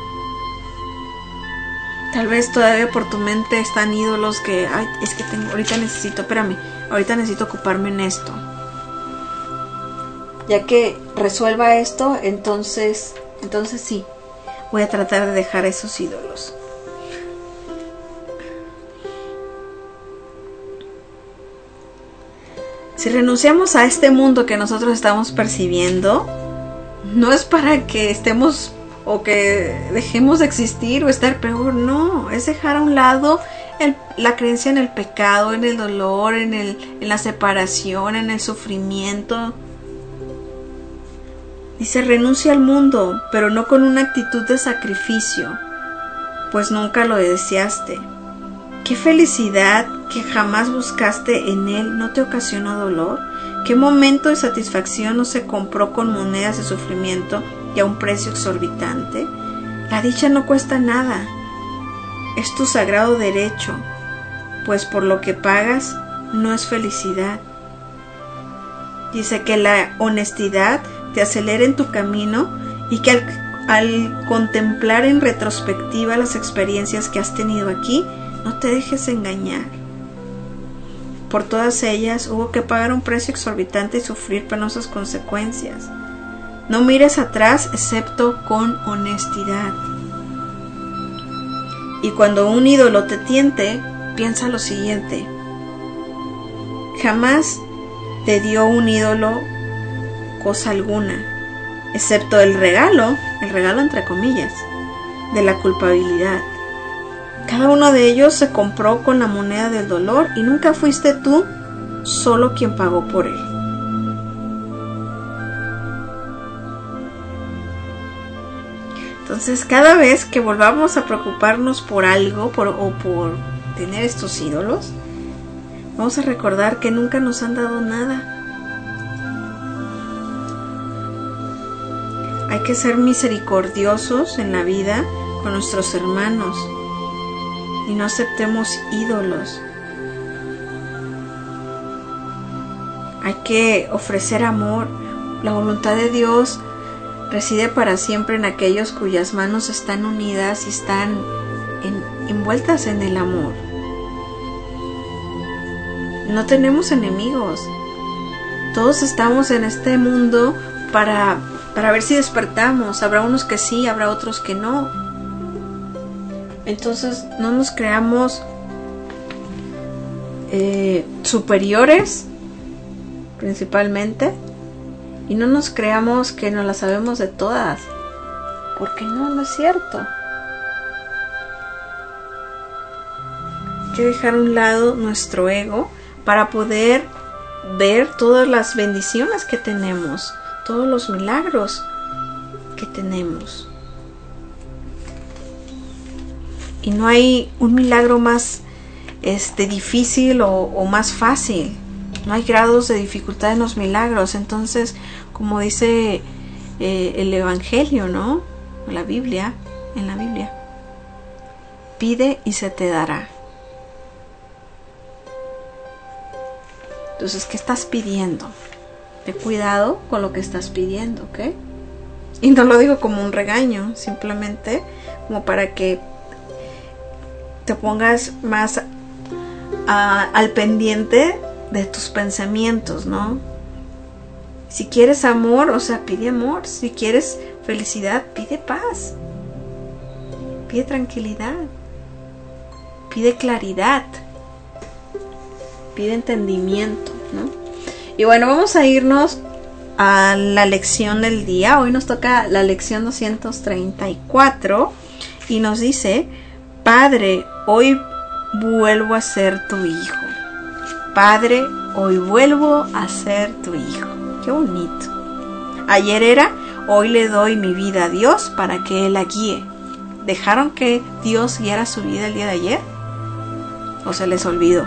Tal vez todavía por tu mente están ídolos que, ay, es que tengo, ahorita necesito, espérame, ahorita necesito ocuparme en esto. Ya que resuelva esto, entonces, entonces sí. Voy a tratar de dejar esos ídolos. Si renunciamos a este mundo que nosotros estamos percibiendo, no es para que estemos o que dejemos de existir o estar peor, no, es dejar a un lado el, la creencia en el pecado, en el dolor, en, el, en la separación, en el sufrimiento. Dice, renuncia al mundo, pero no con una actitud de sacrificio, pues nunca lo deseaste. ¿Qué felicidad que jamás buscaste en él no te ocasionó dolor? ¿Qué momento de satisfacción no se compró con monedas de sufrimiento y a un precio exorbitante? La dicha no cuesta nada, es tu sagrado derecho, pues por lo que pagas no es felicidad. Dice que la honestidad te acelera en tu camino y que al, al contemplar en retrospectiva las experiencias que has tenido aquí, no te dejes engañar. Por todas ellas hubo que pagar un precio exorbitante y sufrir penosas consecuencias. No mires atrás excepto con honestidad. Y cuando un ídolo te tiente, piensa lo siguiente: jamás te dio un ídolo cosa alguna, excepto el regalo, el regalo entre comillas, de la culpabilidad. Cada uno de ellos se compró con la moneda del dolor y nunca fuiste tú solo quien pagó por él. Entonces, cada vez que volvamos a preocuparnos por algo por, o por tener estos ídolos, vamos a recordar que nunca nos han dado nada. Hay que ser misericordiosos en la vida con nuestros hermanos y no aceptemos ídolos. Hay que ofrecer amor. La voluntad de Dios reside para siempre en aquellos cuyas manos están unidas y están en, envueltas en el amor. No tenemos enemigos. Todos estamos en este mundo para, para ver si despertamos. Habrá unos que sí, habrá otros que no. Entonces no nos creamos eh, superiores principalmente, y no nos creamos que no las sabemos de todas, porque no, no es cierto. Hay que dejar a un lado nuestro ego para poder ver todas las bendiciones que tenemos, todos los milagros que tenemos. Y no hay un milagro más este, difícil o, o más fácil. No hay grados de dificultad en los milagros. Entonces, como dice eh, el Evangelio, ¿no? La Biblia, en la Biblia, pide y se te dará. Entonces, ¿qué estás pidiendo? Ten cuidado con lo que estás pidiendo, ¿ok? Y no lo digo como un regaño, simplemente como para que te pongas más uh, al pendiente de tus pensamientos, ¿no? Si quieres amor, o sea, pide amor. Si quieres felicidad, pide paz. Pide tranquilidad. Pide claridad. Pide entendimiento, ¿no? Y bueno, vamos a irnos a la lección del día. Hoy nos toca la lección doscientos treinta y cuatro y nos dice: Padre, hoy vuelvo a ser tu hijo. Padre, hoy vuelvo a ser tu hijo. Qué bonito. Ayer era, hoy le doy mi vida a Dios para que Él la guíe. ¿Dejaron que Dios guiara su vida el día de ayer? ¿O se les olvidó?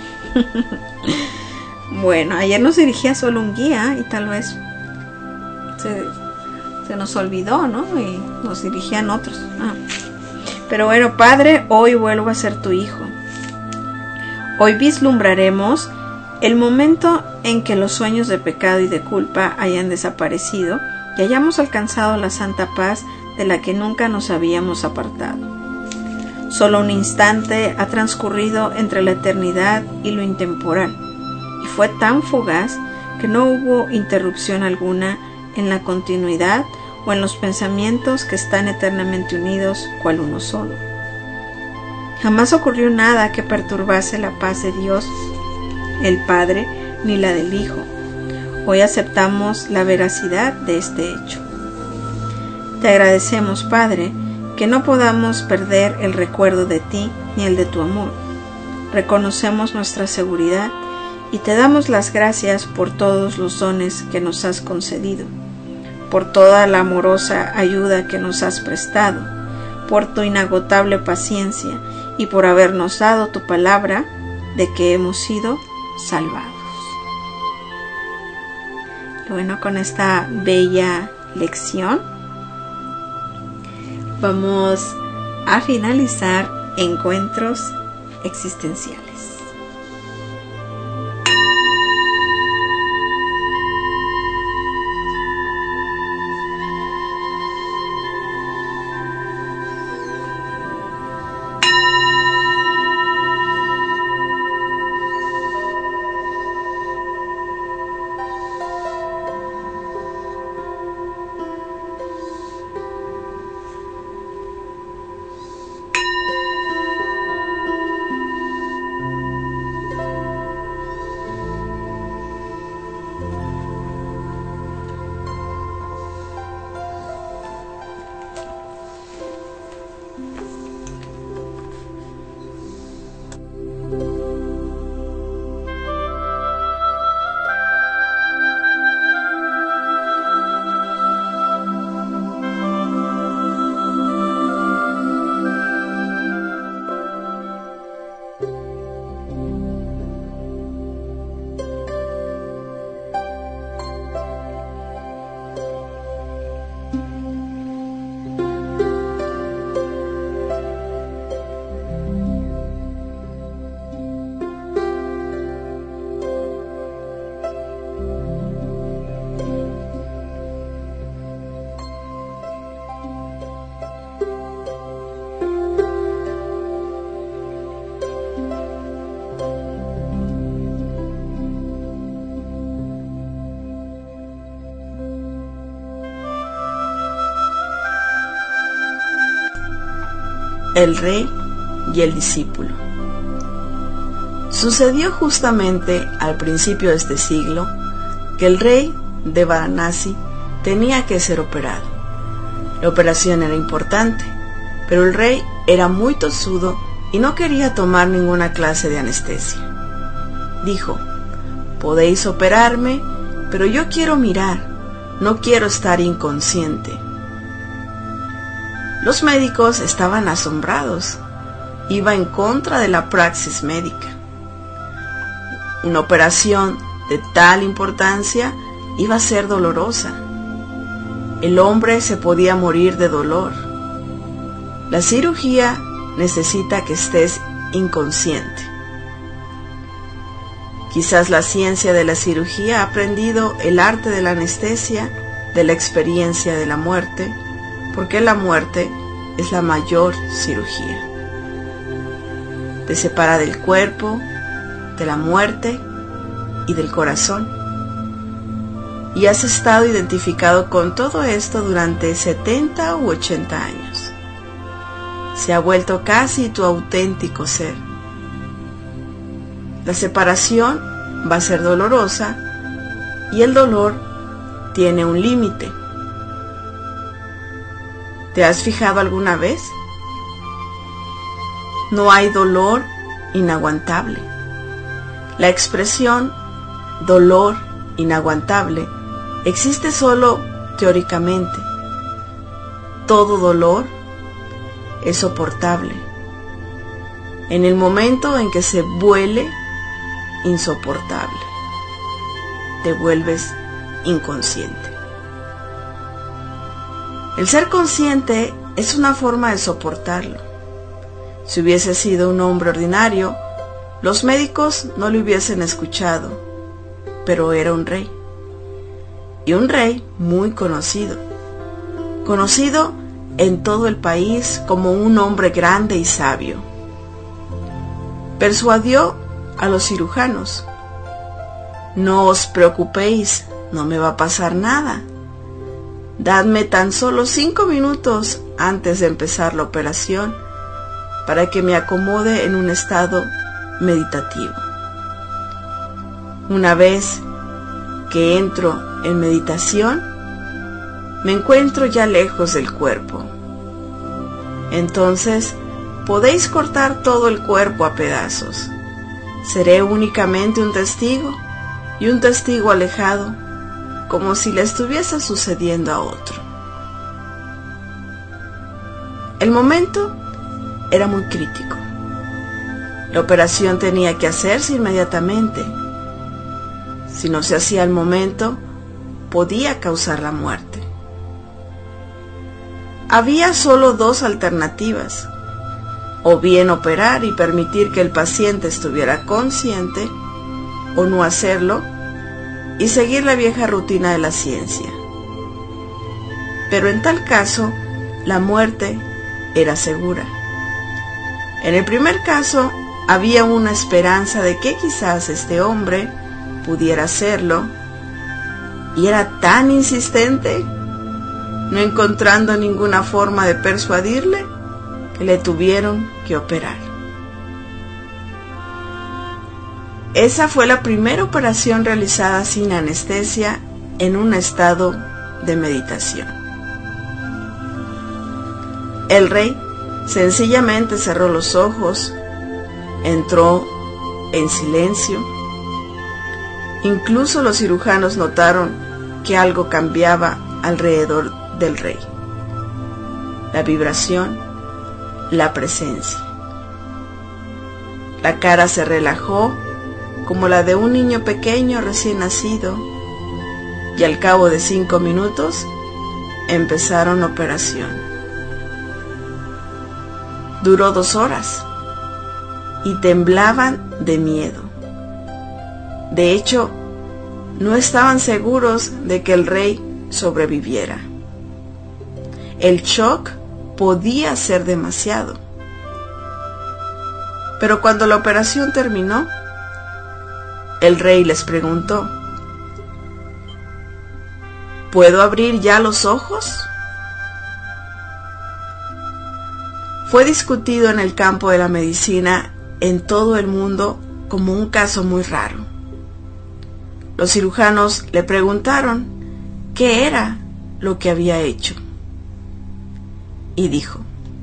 Bueno, ayer nos dirigía solo un guía y tal vez se, se nos olvidó, ¿no? Y nos dirigían otros. Ah. Pero bueno, Padre, hoy vuelvo a ser tu hijo. Hoy vislumbraremos el momento en que los sueños de pecado y de culpa hayan desaparecido y hayamos alcanzado la santa paz de la que nunca nos habíamos apartado. Solo un instante ha transcurrido entre la eternidad y lo intemporal, y fue tan fugaz que no hubo interrupción alguna en la continuidad o en los pensamientos que están eternamente unidos cual uno solo. Jamás ocurrió nada que perturbase la paz de Dios, el Padre, ni la del Hijo. Hoy aceptamos la veracidad de este hecho. Te agradecemos, Padre, que no podamos perder el recuerdo de ti ni el de tu amor. Reconocemos nuestra seguridad y te damos las gracias por todos los dones que nos has concedido, por toda la amorosa ayuda que nos has prestado, por tu inagotable paciencia y por habernos dado tu palabra de que hemos sido salvados. Y bueno, con esta bella lección vamos a finalizar encuentros existenciales. El rey y el discípulo. Sucedió justamente al principio de este siglo que el rey de Varanasi tenía que ser operado. La operación era importante, pero el rey era muy tosudo y no quería tomar ninguna clase de anestesia. Dijo: podéis operarme, pero yo quiero mirar, no quiero estar inconsciente. Los médicos estaban asombrados. Iba en contra de la praxis médica. Una operación de tal importancia iba a ser dolorosa. El hombre se podía morir de dolor. La cirugía necesita que estés inconsciente. Quizás la ciencia de la cirugía ha aprendido el arte de la anestesia, de la experiencia de la muerte, porque la muerte es la mayor cirugía. Te separa del cuerpo, de la muerte y del corazón. Y has estado identificado con todo esto durante setenta u ochenta años. Se ha vuelto casi tu auténtico ser. La separación va a ser dolorosa y el dolor tiene un límite. ¿Te has fijado alguna vez? No hay dolor inaguantable. La expresión dolor inaguantable existe solo teóricamente. Todo dolor es soportable. En el momento en que se vuelve insoportable, te vuelves inconsciente. El ser consciente es una forma de soportarlo. Si hubiese sido un hombre ordinario, los médicos no le hubiesen escuchado, pero era un rey. Y un rey muy conocido. Conocido en todo el país como un hombre grande y sabio. Persuadió a los cirujanos: no os preocupéis, no me va a pasar nada. Dadme tan solo cinco minutos antes de empezar la operación para que me acomode en un estado meditativo. Una vez que entro en meditación, me encuentro ya lejos del cuerpo. Entonces podéis cortar todo el cuerpo a pedazos. Seré únicamente un testigo y un testigo alejado, como si le estuviese sucediendo a otro. El momento era muy crítico. La operación tenía que hacerse inmediatamente. Si no se hacía al momento, podía causar la muerte. Había solo dos alternativas: o bien operar y permitir que el paciente estuviera consciente, o no hacerlo y seguir la vieja rutina de la ciencia. Pero en tal caso, la muerte era segura. En el primer caso, había una esperanza de que quizás este hombre pudiera hacerlo, y era tan insistente, no encontrando ninguna forma de persuadirle, que le tuvieron que operar. Esa fue la primera operación realizada sin anestesia en un estado de meditación. El rey sencillamente cerró los ojos, entró en silencio. Incluso los cirujanos notaron que algo cambiaba alrededor del rey. La vibración, la presencia. La cara se relajó como la de un niño pequeño recién nacido, y al cabo de cinco minutos empezaron la operación. Duró dos horas y temblaban de miedo. De hecho, no estaban seguros de que el rey sobreviviera. El shock podía ser demasiado. Pero cuando la operación terminó, el rey les preguntó: ¿puedo abrir ya los ojos? Fue discutido en el campo de la medicina en todo el mundo como un caso muy raro. Los cirujanos le preguntaron qué era lo que había hecho. Y dijo: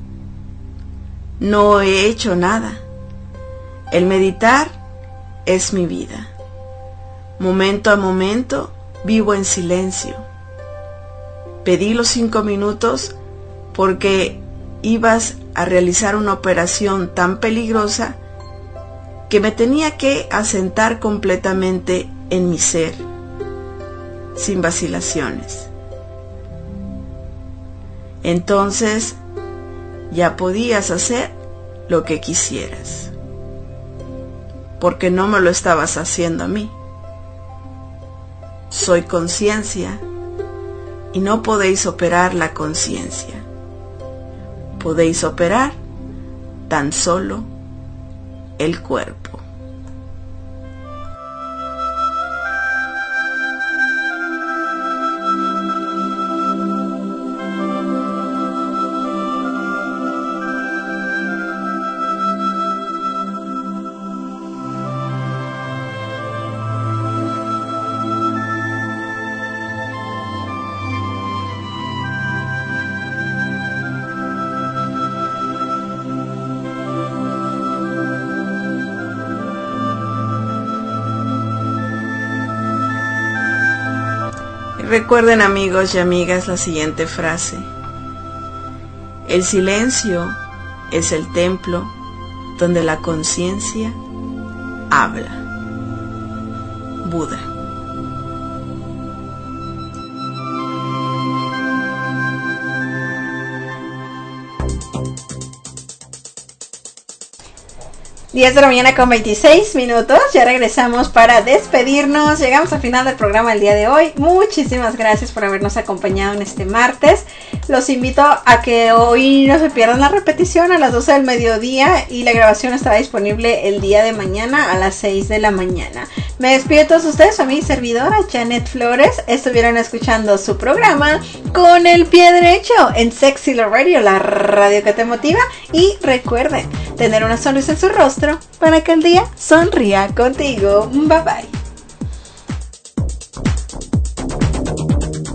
no he hecho nada. El meditar es mi vida. Momento a momento vivo en silencio. Pedí los cinco minutos porque ibas a realizar una operación tan peligrosa que me tenía que asentar completamente en mi ser, sin vacilaciones. Entonces ya podías hacer lo que quisieras, porque no me lo estabas haciendo a mí. Soy conciencia y no podéis operar la conciencia. Podéis operar tan solo el cuerpo. Recuerden, amigos y amigas, la siguiente frase: el silencio es el templo donde la conciencia habla. Buda. diez de la mañana con veintiséis minutos, ya regresamos para despedirnos. Llegamos al final del programa el día de hoy. Muchísimas gracias por habernos acompañado en este martes. Los invito a que hoy no se pierdan la repetición a las doce del mediodía, y la grabación estará disponible el día de mañana a las seis de la mañana. Me despido de todos ustedes, a mi servidora Janet Flores. Estuvieron escuchando su programa Con el Pie Derecho en Sexy Love Radio, la radio que te motiva. Y recuerden tener una sonrisa en su rostro para que el día sonría contigo. Bye bye.